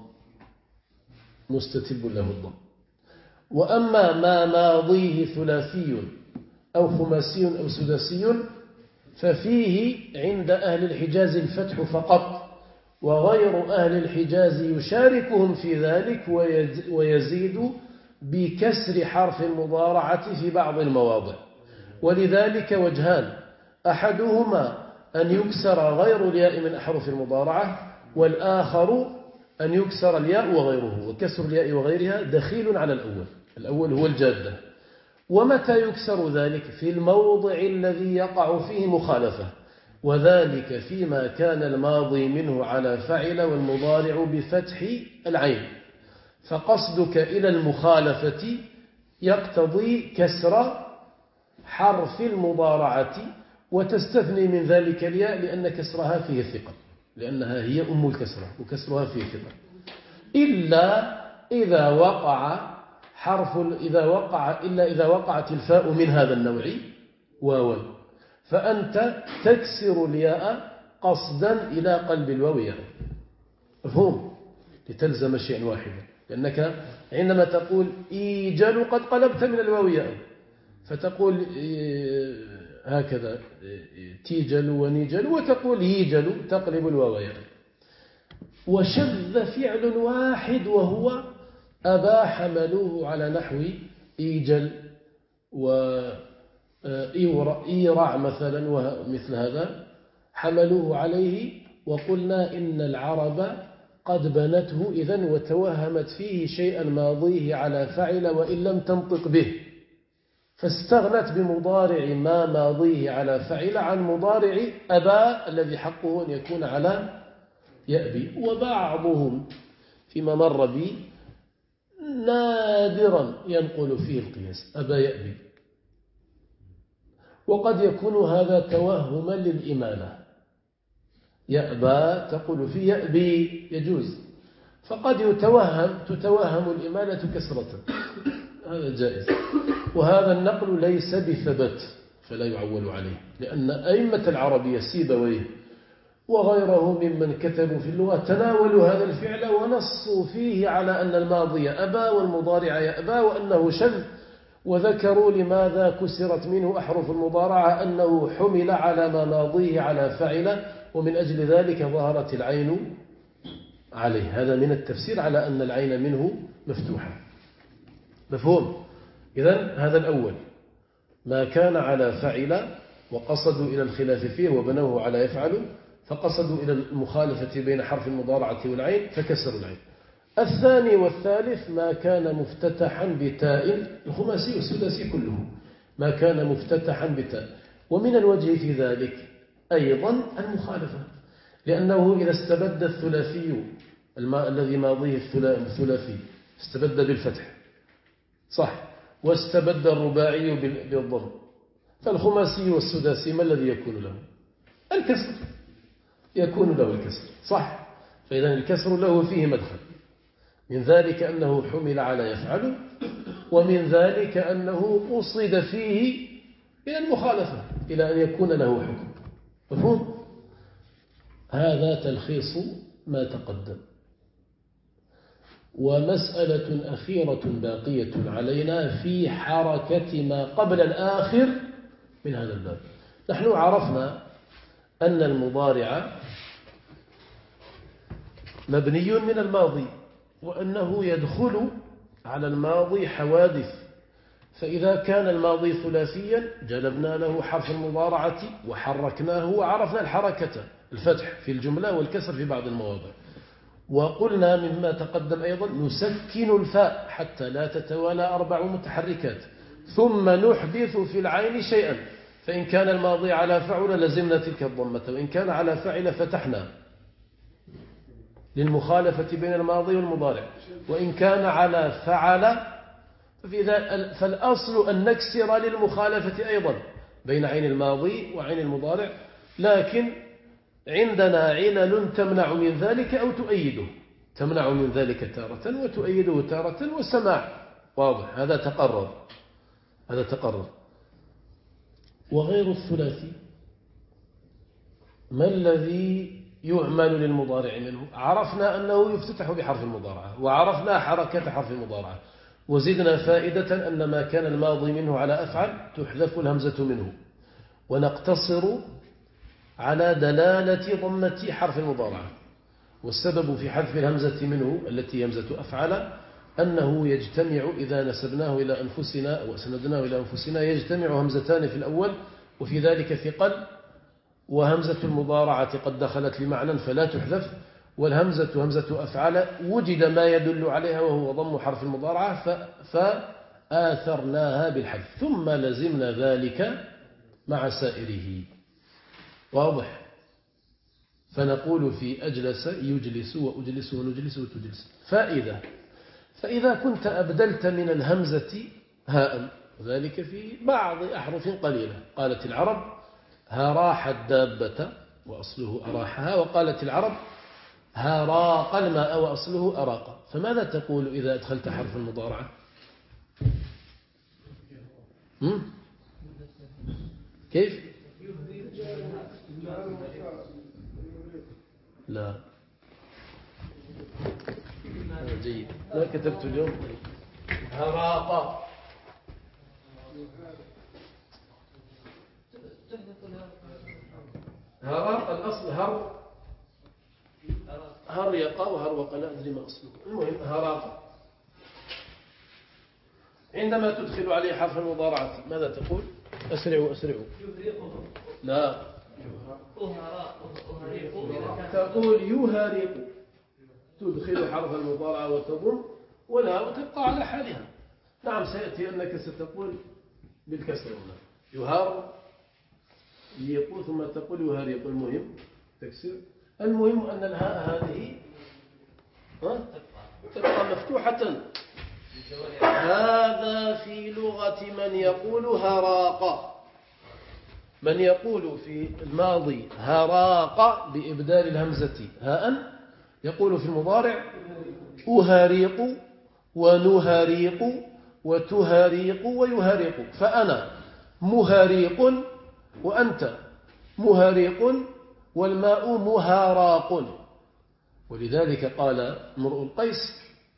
وأما ما ماضيه ثلاثي أو خماسي أو سداسي ففيه عند أهل الحجاز الفتح فقط، وغير أهل الحجاز يشاركهم في ذلك ويزيد بكسر حرف المضارعة في بعض المواضع. ولذلك وجهان: أحدهما أن يكسر غير الياء من أحرف المضارعة، والآخر أن يكسر الياء وغيره. وكسر الياء وغيرها دخيل على الأول هو الجادة. ومتى يكسر ذلك؟ في الموضع الذي يقع فيه مخالفة، وذلك فيما كان الماضي منه على فعل والمضارع بفتح العين، فقصدك إلى المخالفة يقتضي كسر حرف المضارعة، وتستثني من ذلك الياء لأن كسرها فيه ثقل، لأنها هي أم الكسرة وكسرها فيه ثقل، إلا إذا وقعت الفاء من هذا النوع واوا، فأنت تكسر الياء قصدا إلى قلب الواو ياء، مفهوم؟ لتلزم شيئا واحدا، لأنك عندما تقول إيجل قد قلبت من الواو ياء، فتقول هكذا تيجل ونيجل، وتقول ييجل تقلب الواو ياء. وشذ فعل واحد وهو أبا حملوه على نحو إيجل وإيرع مثلا ومثل هذا، حملوه عليه، وقلنا إن العرب قد بنته إذن وتوهمت فيه شيئا ماضيه على فعل وإن لم تنطق به، فاستغنت بمضارع ما ماضيه على فعل عن مضارع أبا الذي حقه أن يكون على يأبي. وبعضهم فيما مر بي نادرا ينقل فيه القياس أبا يأبي، وقد يكون هذا توهما للإمالة، يأبى تقول فيه يأبي يجوز، فقد تتوهم الإمالة كسرة، هذا جائز. وهذا النقل ليس بثبت فلا يعول عليه، لأن أئمة العربية سيبويه وغيره ممن كتبوا في اللغة تناولوا هذا الفعل ونصوا فيه على أن الماضي أبى والمضارع يأبى وأنه شذ، وذكروا لماذا كسرت منه أحرف المضارعة، أنه حمل على ما ماضيه على فعل، ومن أجل ذلك ظهرت العين عليه. هذا من التفسير على أن العين منه مفتوحة، مفهوم؟ إذن هذا الأول ما كان على فعل وقصدوا إلى الخلاف فيه وبنوه على يفعل، فقصدوا إلى المخالفة بين حرف المضارعة والعين فكسروا العين. الثاني والثالث ما كان مفتتحا بتاء، الخماسي والسداسي كله ما كان مفتتحا بتاء. ومن الوجه في ذلك أيضا المخالفة، لأنه إذا استبد الثلاثي الذي ماضيه الثلاثي استبد بالفتح صح، واستبد الرباعي بالضم، فالخماسي والسداسي ما الذي يكون له؟ الكسر، يكون له الكسر صح. فإذا الكسر له فيه مدخل، من ذلك أنه حمل على يفعل، ومن ذلك أنه قصد فيه إلى المخالفة إلى أن يكون له حكم، مفهوم؟ هذا تلخيص ما تقدم. ومسألة أخيرة باقية علينا في حركة ما قبل الآخر من هذا الباب. نحن عرفنا أن المضارع مبني من الماضي، وأنه يدخل على الماضي حوادث، فإذا كان الماضي ثلاثيا جلبنا له حرف المضارعة وحركناه، وعرفنا الحركة الفتح في الجملة والكسر في بعض المواضع. وقلنا مما تقدم أيضا نسكن الفاء حتى لا تتوالى 4 متحركات، ثم نحدث في العين شيئا، فإن كان الماضي على فعل لزمنا تلك الضمة، وإن كان على فعل فتحنا للمخالفة بين الماضي والمضارع، وإن كان على فعل فالأصل أن نكسر للمخالفة أيضا بين عين الماضي وعين المضارع، لكن عندنا علل تمنع من ذلك أو تؤيده، تمنع من ذلك تارة وتؤيده تارة، والسماع واضح، هذا تقرر. وغير الثلاثي ما الذي يعمل للمضارع منه؟ عرفنا أنه يفتتح بحرف المضارعة، وعرفنا حركة حرف المضارعة، وزدنا فائدة أن ما كان الماضي منه على أفعل تحذف الهمزة منه، ونقتصر على دلالة ضمة حرف المضارعة. والسبب في حذف الهمزة منه التي همزة أفعل أنه يجتمع إذا نسبناه إلى أنفسنا أو سندناه إلى أنفسنا، يجتمع همزتان في الأول وفي ذلك ثقل، وهمزة المضارعة قد دخلت لمعنى فلا تحذف، والهمزة همزة أفعل وجد ما يدل عليها وهو ضم حرف المضارعة فآثرناها بالحذف، ثم لزمنا ذلك مع سائره. واضح. فنقول في أجلس يجلس وأجلس ونجلس وتجلس. فإذا كنت أبدلت من الهمزة هاء، وذلك في بعض أحرف قليلة. قالت العرب هراح الدابة وأصله أراحها، وقالت العرب هراق الماء وأصله أراق. فماذا تقول إذا أدخلت حرف المضارعة؟ كيف؟ لا جيد، ما كتبت اليوم. هراق، هراق الأصل هريق وهروق، لا أدري ما أصله. المهم هراق. عندما تدخل عليه حرف المضارعة ماذا تقول؟ أسرعوا. لا، تقول يهرق. تدخل حرف المضارعة وتضم ولا وتبقى على حالها. نعم، سيأتي أنك ستقول بالكسر هنا يهار يقول، ثم تقول يهرق. المهم تكسر. المهم أن الهاء هذه تبقى مفتوحة. هذا في لغة من يقول هراق. من يقول في الماضي هراق بإبدال الهمزة هاء يقول في المضارع أهريق ونهريق وتهريق ويهريق. فأنا مهريق وأنت مهريق والماء مهراق. ولذلك قال امرؤ القيس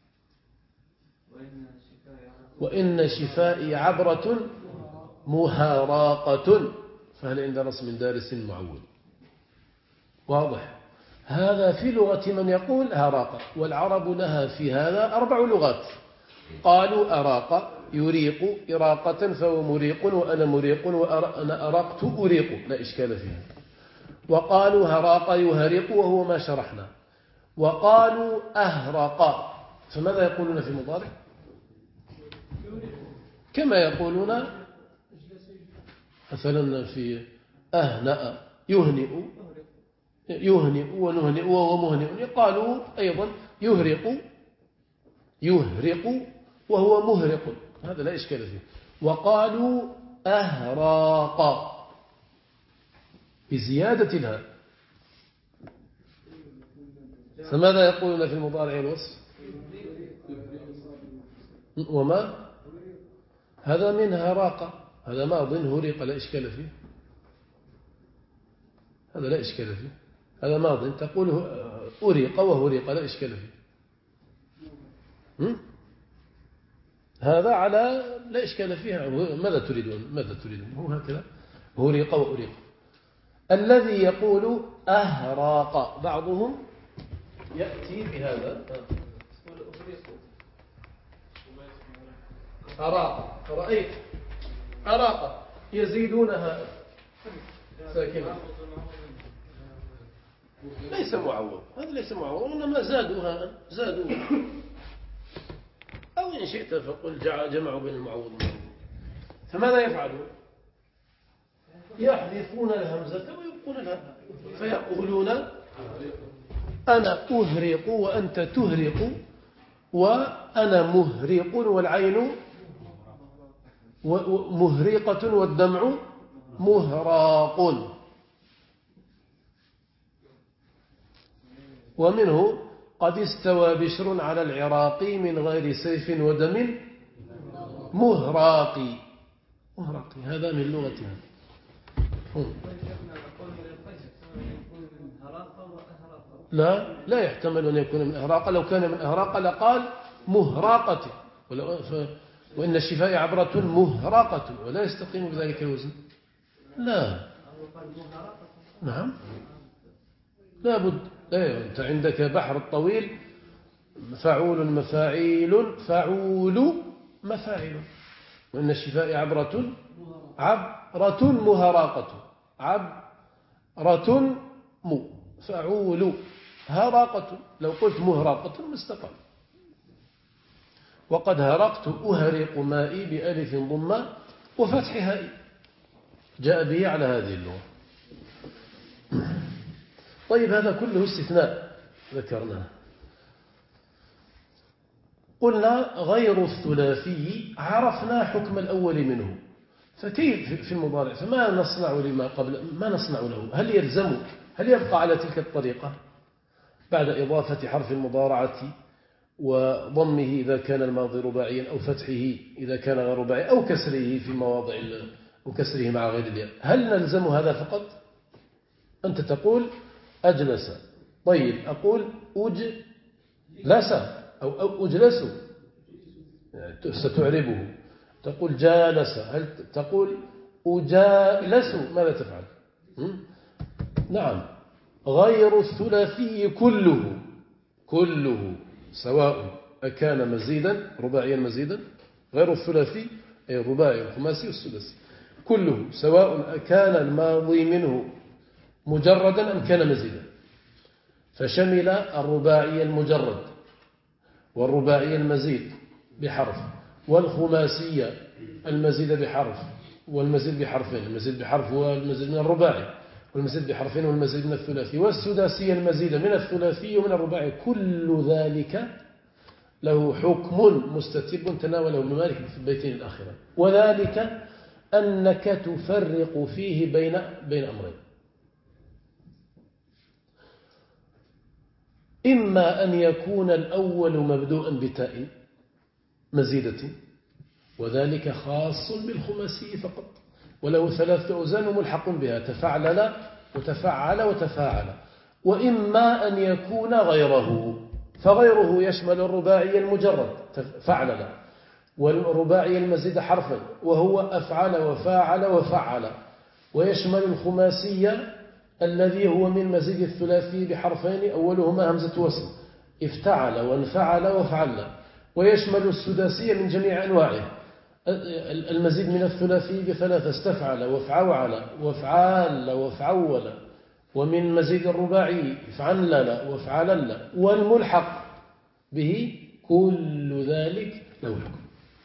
وإن شفائي عبرة مهراقة، فهل عند رسم دارس معول. واضح. هذا في لغة من يقول هراق. والعرب لها في هذا 4 لغات. قالوا أراق يريق إراقة فهو مريق وأنا مريق وأنا أراقت أريق، لا إشكال فيها. وقالوا هراق يهرق وهو ما شرحنا. وقالوا أهرق. فماذا يقولون في المضارع؟ كما يقولون مثلا في أهنأ يهنئ ونهنئ وهو مهنئ. قالوا أيضا يهرق وهو مهرق، هذا لا إشكال فيه. وقالوا أهراق بزيادة الهاء. فماذا يقولون في المضارع الوصف؟ وما هذا من هراق، هذا ماض هرق لا إشكال فيه، هذا لا إشكال فيه. هذا ماض تقول أريق وهرق لا إشكال فيه. هذا على لا إشكال فيها. ماذا تريدون؟ هو هكذا هرق وأريق. الذي يقول أهراق بعضهم يأتي بهذا أراق. رأيت أراق يزيدونها ساكنة، ليس معوض، هذا ليس معوض، إنما زادوها أو إن شئت فقل جمعوا بين المعوض والمعوض. فماذا يفعلون؟ يحذفون الهمزة ويبقون الهاء، فيقولون أنا أهرق وأنت تهرق وأنا مهرق والعين مهرقة والدمع مهراق. ومنه قد استوى بشر على العراق من غير سيف ودم مهراقي. هذا من لغتها. لا يحتمل أن يكون من أهراق. لو كان من أهراق لقال مهراقة، وإن الشفاء عبرة مهراقة، ولا يستقيم بذلك الوزن. لا، نعم، لا بد. أنت عندك بحر الطويل فعول مفاعيل فعول مفاعيل، وإن الشفاء عبرة مهراقة، عبرة فعول هراقة. لو قلت مهراقة مستقل. وقد هرقت أهرق مائي بألف ضمة وفتح هائي، جاء به على هذه اللغة. طيب هذا كله استثناء ذكرناه. قلنا غير الثلاثي عرفنا حكم الأول منه، فكيف في المضارع؟ فما نصنع لما قبل، ما نصنع له؟ هل يلزم، هل يبقى على تلك الطريقة بعد إضافة حرف المضارعة وضمه إذا كان الماضي رباعيا، أو فتحه إذا كان غير رباعي، أو كسره في مواضع، وكسره مع غير الياء؟ هل نلزم هذا فقط؟ أنت تقول أجلس، طيب أقول أجلس أو أجلس، ستعربه. تقول جالس، هل تقول أجالس؟ ماذا تفعل؟ نعم. غير الثلاثي كله سواء أكان مزيدا رباعيا مزيدا، غير الثلاثي أي الرباعي والخماسي والسداسي، كله سواء أكان الماضي منه مجردا أم كان مزيدا، فشمل الرباعي المجرد والرباعي المزيد بحرف، والخماسية المزيد بحرف والمزيد بحرفين، المزيد بحرف والمزيد من الرباعي، والمزيد بحرفين والمزيد من الثلاثي، والسداسية المزيد من الثلاثي ومن الرباعي. كل ذلك له حكم مستتب تناوله ابن مالك في البيتين الأخيرين، وذلك أنك تفرق فيه بين أمرين: إما أن يكون الأول مبدوءا بتاء مزيدة، وذلك خاص بالخماسي فقط، وله 3 أوزان ملحق بها: تفعلل وتفعل وتفاعل. وإما أن يكون غيره، فغيره يشمل الرباعي المجرد فعلل، والرباعي المزيد حرفا وهو أفعل وفاعل وفعل، ويشمل الخماسي الذي هو من مزيد الثلاثي بحرفين أولهما همزة وصل: افتعل وانفعل وفعل، ويشمل السداسية من جميع أنواعه: المزيد من الثلاثي ب3: استفعل وافعوعل وافعال وافعول، ومن مزيد الرباعي افعنلل وافعلل، والملحق به. كل ذلك له حكم.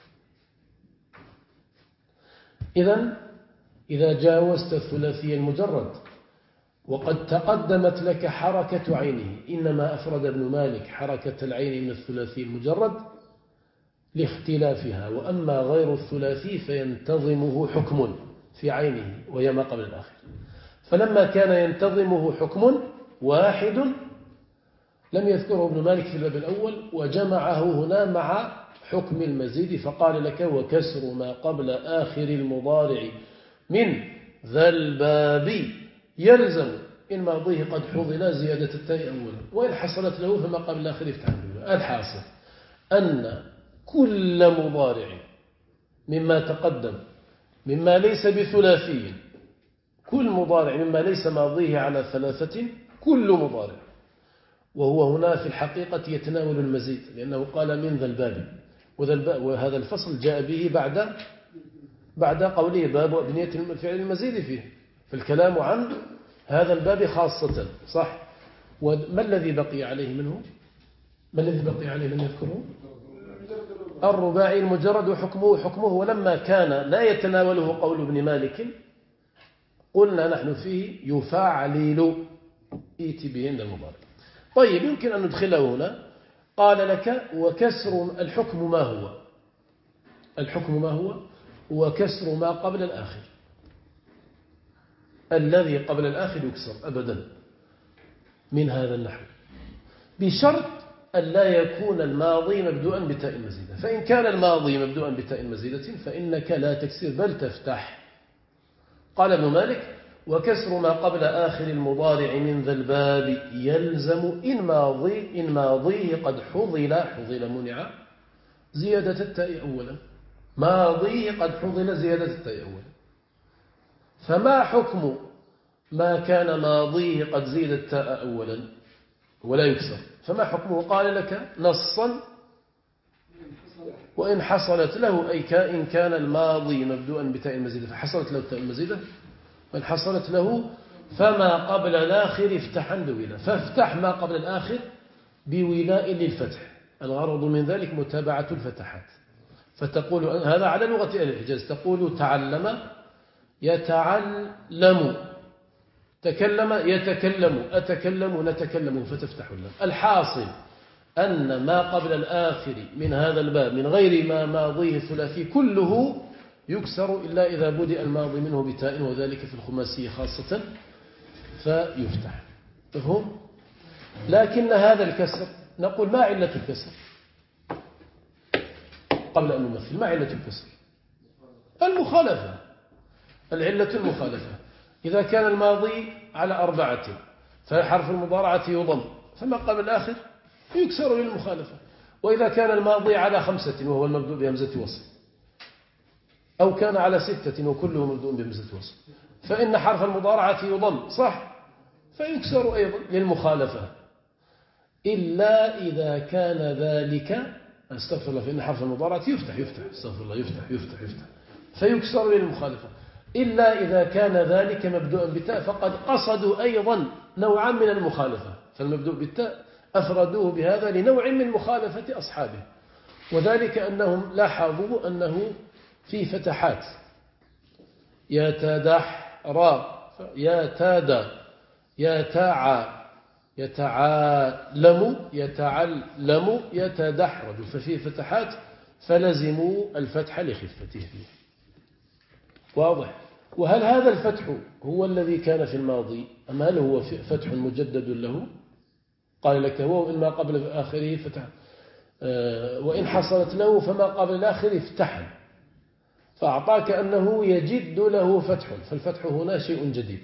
إذا جاوزت الثلاثي المجرد وقد تقدمت لك حركة عينه، إنما أفرد ابن مالك حركة العين من الثلاثي المجرد لاختلافها، وأما غير الثلاثي فينتظمه حكم في عينه وهي ما قبل الآخر. فلما كان ينتظمه حكم واحد لم يذكره ابن مالك في الباب الأول، وجمعه هنا مع حكم المزيد، فقال لك: وكسر ما قبل آخر المضارع من ذا الباب يلزم إن ماضيه قد حضل زيادة التاء أولا، وإن حصلت له فما قبل الآخر يفتح عنه. الحاصل أن كل مضارع مما تقدم مما ليس بثلاثي، كل مضارع مما ليس ماضيه على 3، كل مضارع، وهو هنا في الحقيقة يتناول المزيد، لأنه قال من ذا الباب، وهذا الفصل جاء به بعد قوله باب أبنية الفعل المزيد فيه، فالكلام عن هذا الباب خاصة، صح؟ وما الذي بقي عليه منه؟ ما الذي بقي عليه لم يذكره؟ الرباعي المجرد وحكمه. ولما كان لا يتناوله قول ابن مالك قلنا نحن فيه يفعلل إيتي به عند المضارع. طيب يمكن أن ندخله هنا. قال لك: وكسر الحكم ما هو؟ الحكم ما هو؟ وكسر ما قبل الآخر. الذي قبل الآخر يكسر أبدا من هذا النحو، بشرط أن لا يكون الماضي مبدوءا بتاء مزيدة. فإن كان الماضي مبدوءا بتاء مزيدة فإنك لا تكسر بل تفتح. قال ابن مالك: وكسر ما قبل آخر المضارع من ذا الباب يلزم إن ماضيه قد حضل منع زيادة التاء أولا. ماضيه قد حضل زيادة التاء أولا. فما حكم ما كان ماضيه قد زيد التاء أولا ولا يكسر؟ فما حكمه؟ قال لك: نصا وإن حصلت له، أي إن كان الماضي مبدوءا بتاء المزيدة فحصلت له التاء المزيدة، وإن حصلت له فما قبل الآخر افتح عند ولاء، فافتح ما قبل الآخر بولاء للفتح. الغرض من ذلك متابعة الفتحات. فتقول هذا على لغة أهل الحجاز، تقول تعلم يتعلم، تكلم يتكلم، أتكلم نتكلم، فتفتح اللام. الحاصل أن ما قبل الآخر من هذا الباب من غير ما ماضيه الثلاثي كله يكسر إلا إذا بدأ الماضي منه بتاء، وذلك في الخماسية خاصة فيفتح. مفهوم؟ لكن هذا الكسر نقول ما علة الكسر قبل أن نمثل؟ ما علة الكسر؟ المخالفة. العلة المخالفة. إذا كان الماضي على 4 فحرف المضارعة يضم، فما قبل الآخر يكسر للمخالفة. وإذا كان الماضي على 5 وهو المبدوء بهمزة وصل، أو كان على 6 وكله مبدوء بهمزة وصل، فإن حرف المضارعة يضم، صح؟ فيكسر أيضا للمخالفة، إلا إذا كان ذلك، استغفر الله، فإن حرف المضارعة يفتح استغفر الله، يفتح فيكسر للمخالفة، إلا إذا كان ذلك مبدوءا بالتاء، فقد قصدوا أيضا نوعا من المخالفة، فالمبدوء بالتاء أفردوه بهذا لنوع من مخالفة أصحابه، وذلك أنهم لاحظوا أنه في فتحات، يتدحرى، يتدى، يتعى، يتعلم، يتعلم، يتدحرج، ففيه فتحات فلزموا الفتح لخفته فيه. واضح؟ وهل هذا الفتح هو الذي كان في الماضي أم هل هو فتح مجدد له؟ قال لك هو إما قبل آخره فتح، وإن حصلت له فما قبل الآخر افتحا، فأعطاك أنه يجد له فتح، فالفتح هنا شيء جديد.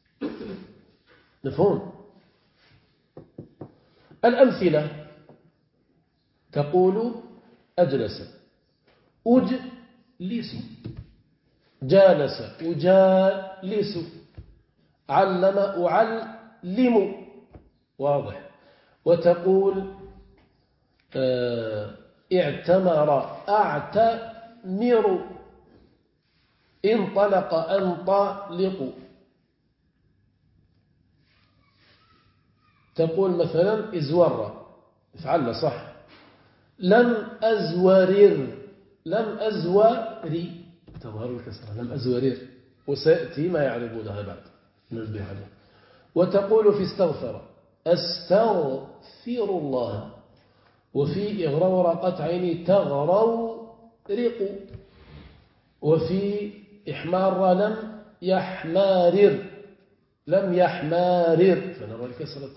مفهوم؟ الأمثلة تقول أجلس، أجلس، جالس، أجالس، علم، أعلم. واضح؟ وتقول اعتمر، أعتمر، انطلق، أنطلق. تقول مثلا ازور، افعل صح، لم أزورر، لم أزوري، تظهر الكسرة، لم أزورر، وسيأتي ما يعربونها بعد ننبه عليه. وتقول في استغفر، أستغفر الله، وفي إغرور قطعين تغرورق، وفي إحمار لم يحمارر، لم يحمارر، فنرى الكسرة.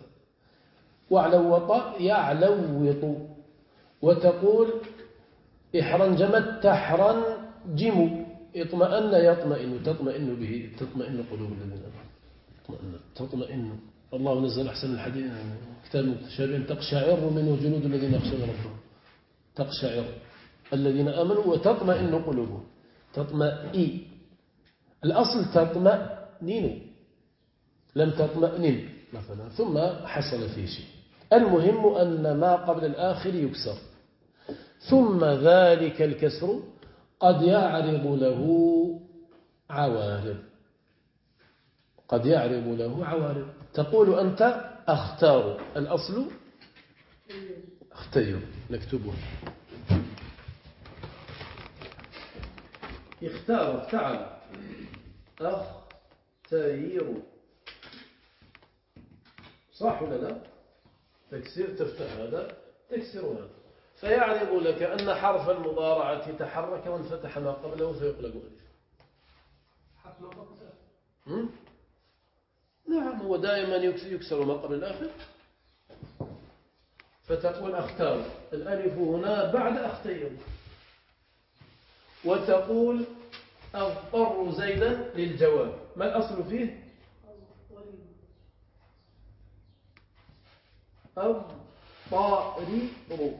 وعلوط يعلوط. وتقول احرنجمت تحرنجم، اطمأن يطمئن، تطمئن به، تطمئن قلوب الذين آمنوا، تطمئن. الله نزل أحسن الحديث كتاب متشابه تقشعر منه جلود الذين يخشون ربهم، تقشعر الذين آمنوا وتطمئن قلوبهم، تطمئن، الأصل تطمئن، لم تطمئن مثلا، ثم حصل فيه شيء. المهم أن ما قبل الآخر يكسر، ثم ذلك الكسر قد يعرض له عوارض، قد يعرض له عوارض. تقول أنت أختار، الأصل اختير، نكتبه اختار، افتعل، أختير، صح ولا لا؟ تكسير، تفتح هذا، تكسر هذا، فيعرض لك أن حرف المضارعة تحرك وانفتح ما قبله فيقلب ألف. نعم، هو دائما يكسر ما قبل الآخر، فتقول أختار، الألف هنا بعد أختير. وتقول أضطر زيدا للجواب، ما الأصل فيه؟ أضطرر،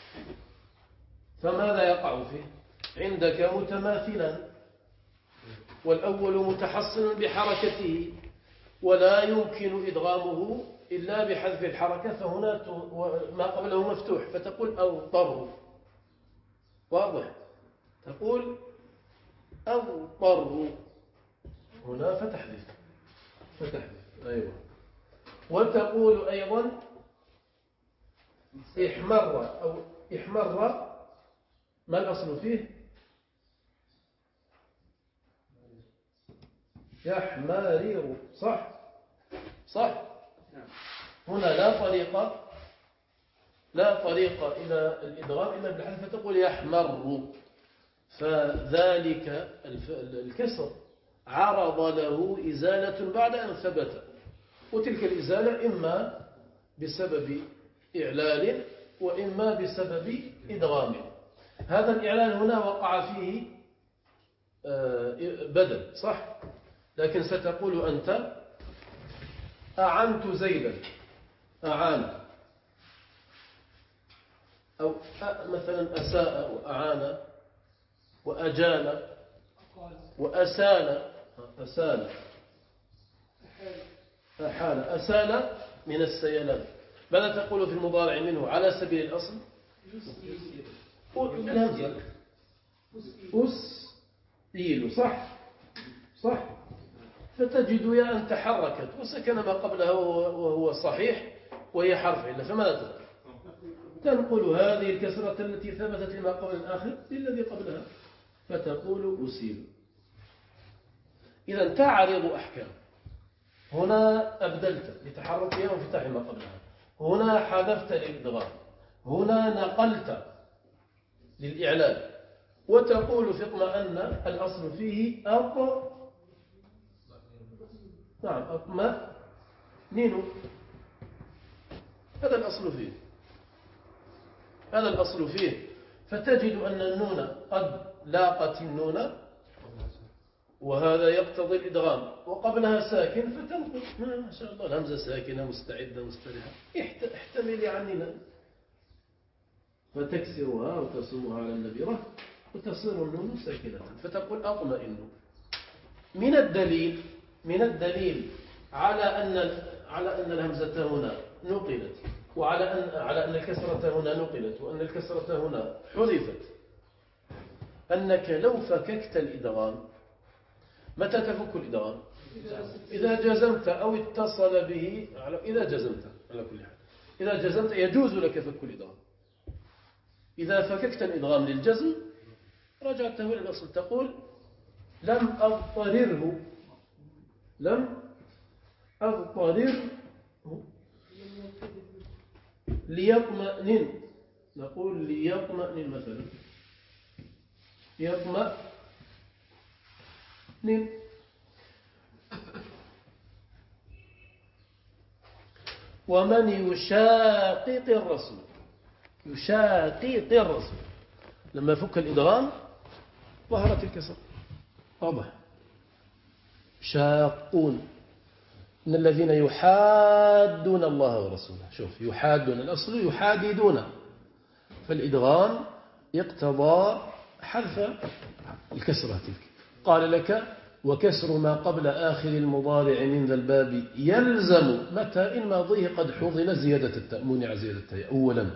فماذا يقع فيه؟ عندك متماثلا، والأول متحصن بحركته ولا يمكن إدغامه إلا بحذف الحركة، فهنا ما قبله مفتوح، فتقول أضطر. واضح؟ تقول أضطر، هنا فتحذف، أيوة. وتقول أيضا احمر، أو احمر، ما الأصل فيه؟ يحمرر، صح؟ صح؟ هنا لا طريق إلى الإدغام إلا بالحذف، فتقول يحمر، فذلك الكسر عرض له إزالة بعد أن ثبت، وتلك الإزالة إما بسبب إعلال وإما بسبب إدغام. هذا الإعلال هنا وقع فيه بدل، صح؟ لكن ستقول أنت أعنت زيدا، أعان، أو مثلا أساء وأعان وأجان وأسال، أحال، أسال من السيلان. ماذا تقول في المضارع منه على سبيل الأصل؟ أسئل، صح. فتجد يا أن تحركت وسكن ما قبلها وهو صحيح وهي حرف علة، فماذا تقول؟ تنقل هذه الكسرة التي ثبتت لما قبل الآخر للذي قبلها، فتقول أسئل. إذا تعرض أحكام، هنا أبدلت لتحركها وانفتاح ما قبلها، هنا حذفت للإدغام، هنا نقلت للإعلان، وتقول في اطمأن الأصل فيه أطمئنين. هذا الأصل فيه. فتجد أن النون قد لاقت النون، وهذا يقتضي الإدغام، وقبلها ساكن فتنقل ما شاء الله الهمزة ساكنة مستعدة مستريحة، احتملي عننا، فتكسرها وتصومها على النبيرة وتصير النون ساكنة، فتقول أطمئن. من الدليل على أن الهمزة هنا نقلت، على أن الكسرة هنا نقلت، وأن الكسرة هنا حذفت، أنك لو فككت الإدغام. متى تفك الإدغام؟ إذا جزمت أو اتصل به، إذا جزمت على كل حال، إذا جزمت يجوز لك فك الإدغام. إذا فككت الإدغام للجزم رجعته إلى الأصل، تقول لم أضطرره ليطمئن، نقول ليطمئن مثلا، يطمئن. ومن يشاقق الرسول، لما فك الإدغام ظهرت الكسر، واضح. شاقون، من الذين يحادون الله ورسوله. شوف، يحادون الأصل يحاددون، فالإدغام يقتضى حذف الكسرة تلك. قال لك وكسر ما قبل آخر المضارع من ذا الباب يلزم متى إن ماضيه قد حضل زيادة التاء، منع زيادة التاء أولا،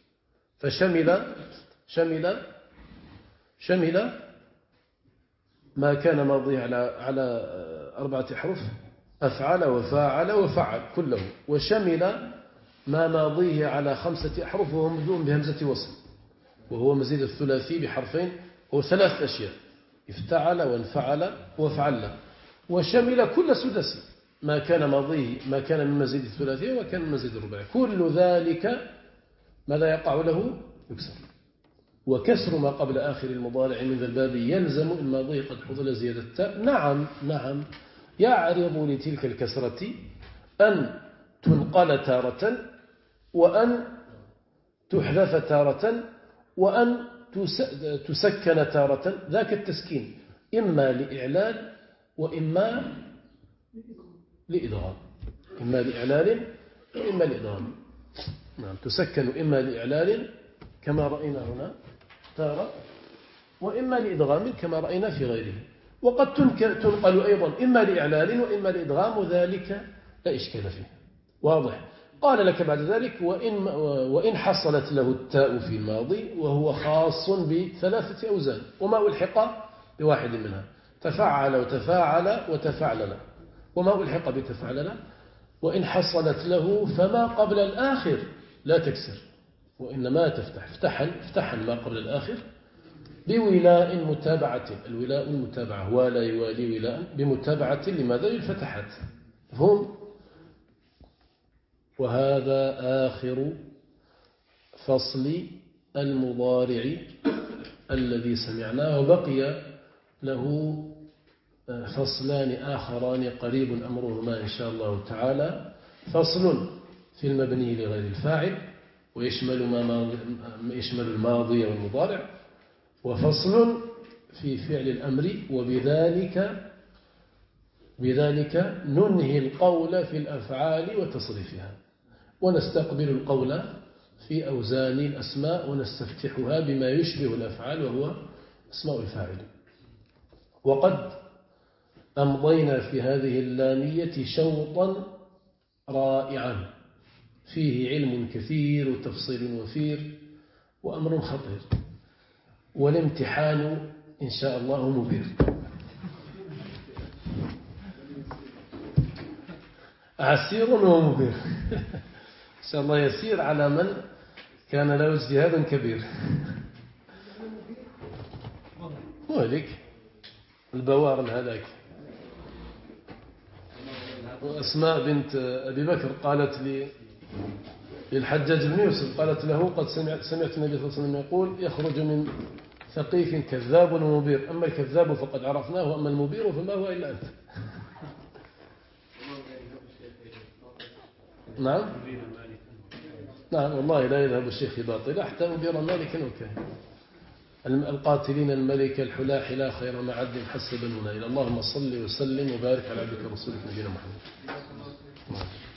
فشمل ما كان ماضيه على 4 أحرف، أفعل وفاعل وفعل كله، وشمل ما ماضيه على 5 أحرف وهو مبدوء بهمزة وصل، وهو مزيد الثلاثي بحرفين، هو 3 أشياء: افتعل وانفعل وفعل. وشمل كل سدسي، ما كان ماضيه، ما كان من مزيد الثلاثي وما كان من مزيد الرباعي، كل ذلك ماذا يقع له؟ يكسر. وكسر ما قبل آخر المضارع من ذا الباب يلزم إن ماضيه قد حضل زيادة التاء. نعم يعرض لتلك الكسرة أن تنقل تارة، وأن تحذف تارة، وأن تسكن تارة، ذاك التسكين إما لإعلال وإما لإدغام، إما لإعلال وإما لإدغام. نعم، تسكن إما لإعلال كما رأينا هنا تارة، وإما لإدغام كما رأينا في غيره. وقد تنقل أيضا إما لإعلال وإما لإدغام، وذلك لا إشكال فيه، واضح. قال لك بعد ذلك وإن حصلت له التاء في الماضي، وهو خاص ب3 أوزان، وما ألحق بواحد منها، تفعل وتفاعل وتفعلل، وما ألحق بتفعلل. وإن حصلت له فما قبل الآخر لا تكسر، وإنما تفتح، افتحا ما قبل الآخر بولاء متابعة. الولاء المتابعة، ولا يوالي ولاء بمتابعة، لماذا؟ للفتحات. هم وهذا آخر فصل المضارع الذي سمعناه، وبقي له فصلان آخران قريب أمرهما إن شاء الله تعالى. فصل في المبني لغير الفاعل ويشمل يشمل الماضي والمضارع، وفصل في فعل الأمر، وبذلك ننهي القول في الأفعال وتصريفها، ونستقبل القول في أوزان الأسماء ونستفتحها بما يشبه الأفعال وهو أسماء الفاعل. وقد أمضينا في هذه اللامية شوطا رائعا فيه علم كثير وتفصيل وفير وأمر خطير، والامتحان إن شاء الله مبير. عسير ومبير إن شاء الله، يسير على من كان له اجتهاد كبير. مهلك البوارن هذاك. وأسماء بنت أبي بكر قالت للحجاج بن يوسف، قالت له: قد سمعت النبي صلى الله عليه وسلم يقول: يخرج من ثقيف كذاب ومبير، أما الكذاب فقد عرفناه، وأما المبير فما هو إلا أنت. نعم والله لا يذهب الشيخ باطلا حتى مبير مالك وكان القاتلين الملك الحلاح لا خير معد حسب المنايل. اللهم صل وسلم وبارك على عبدك ورسولك نبينا محمد.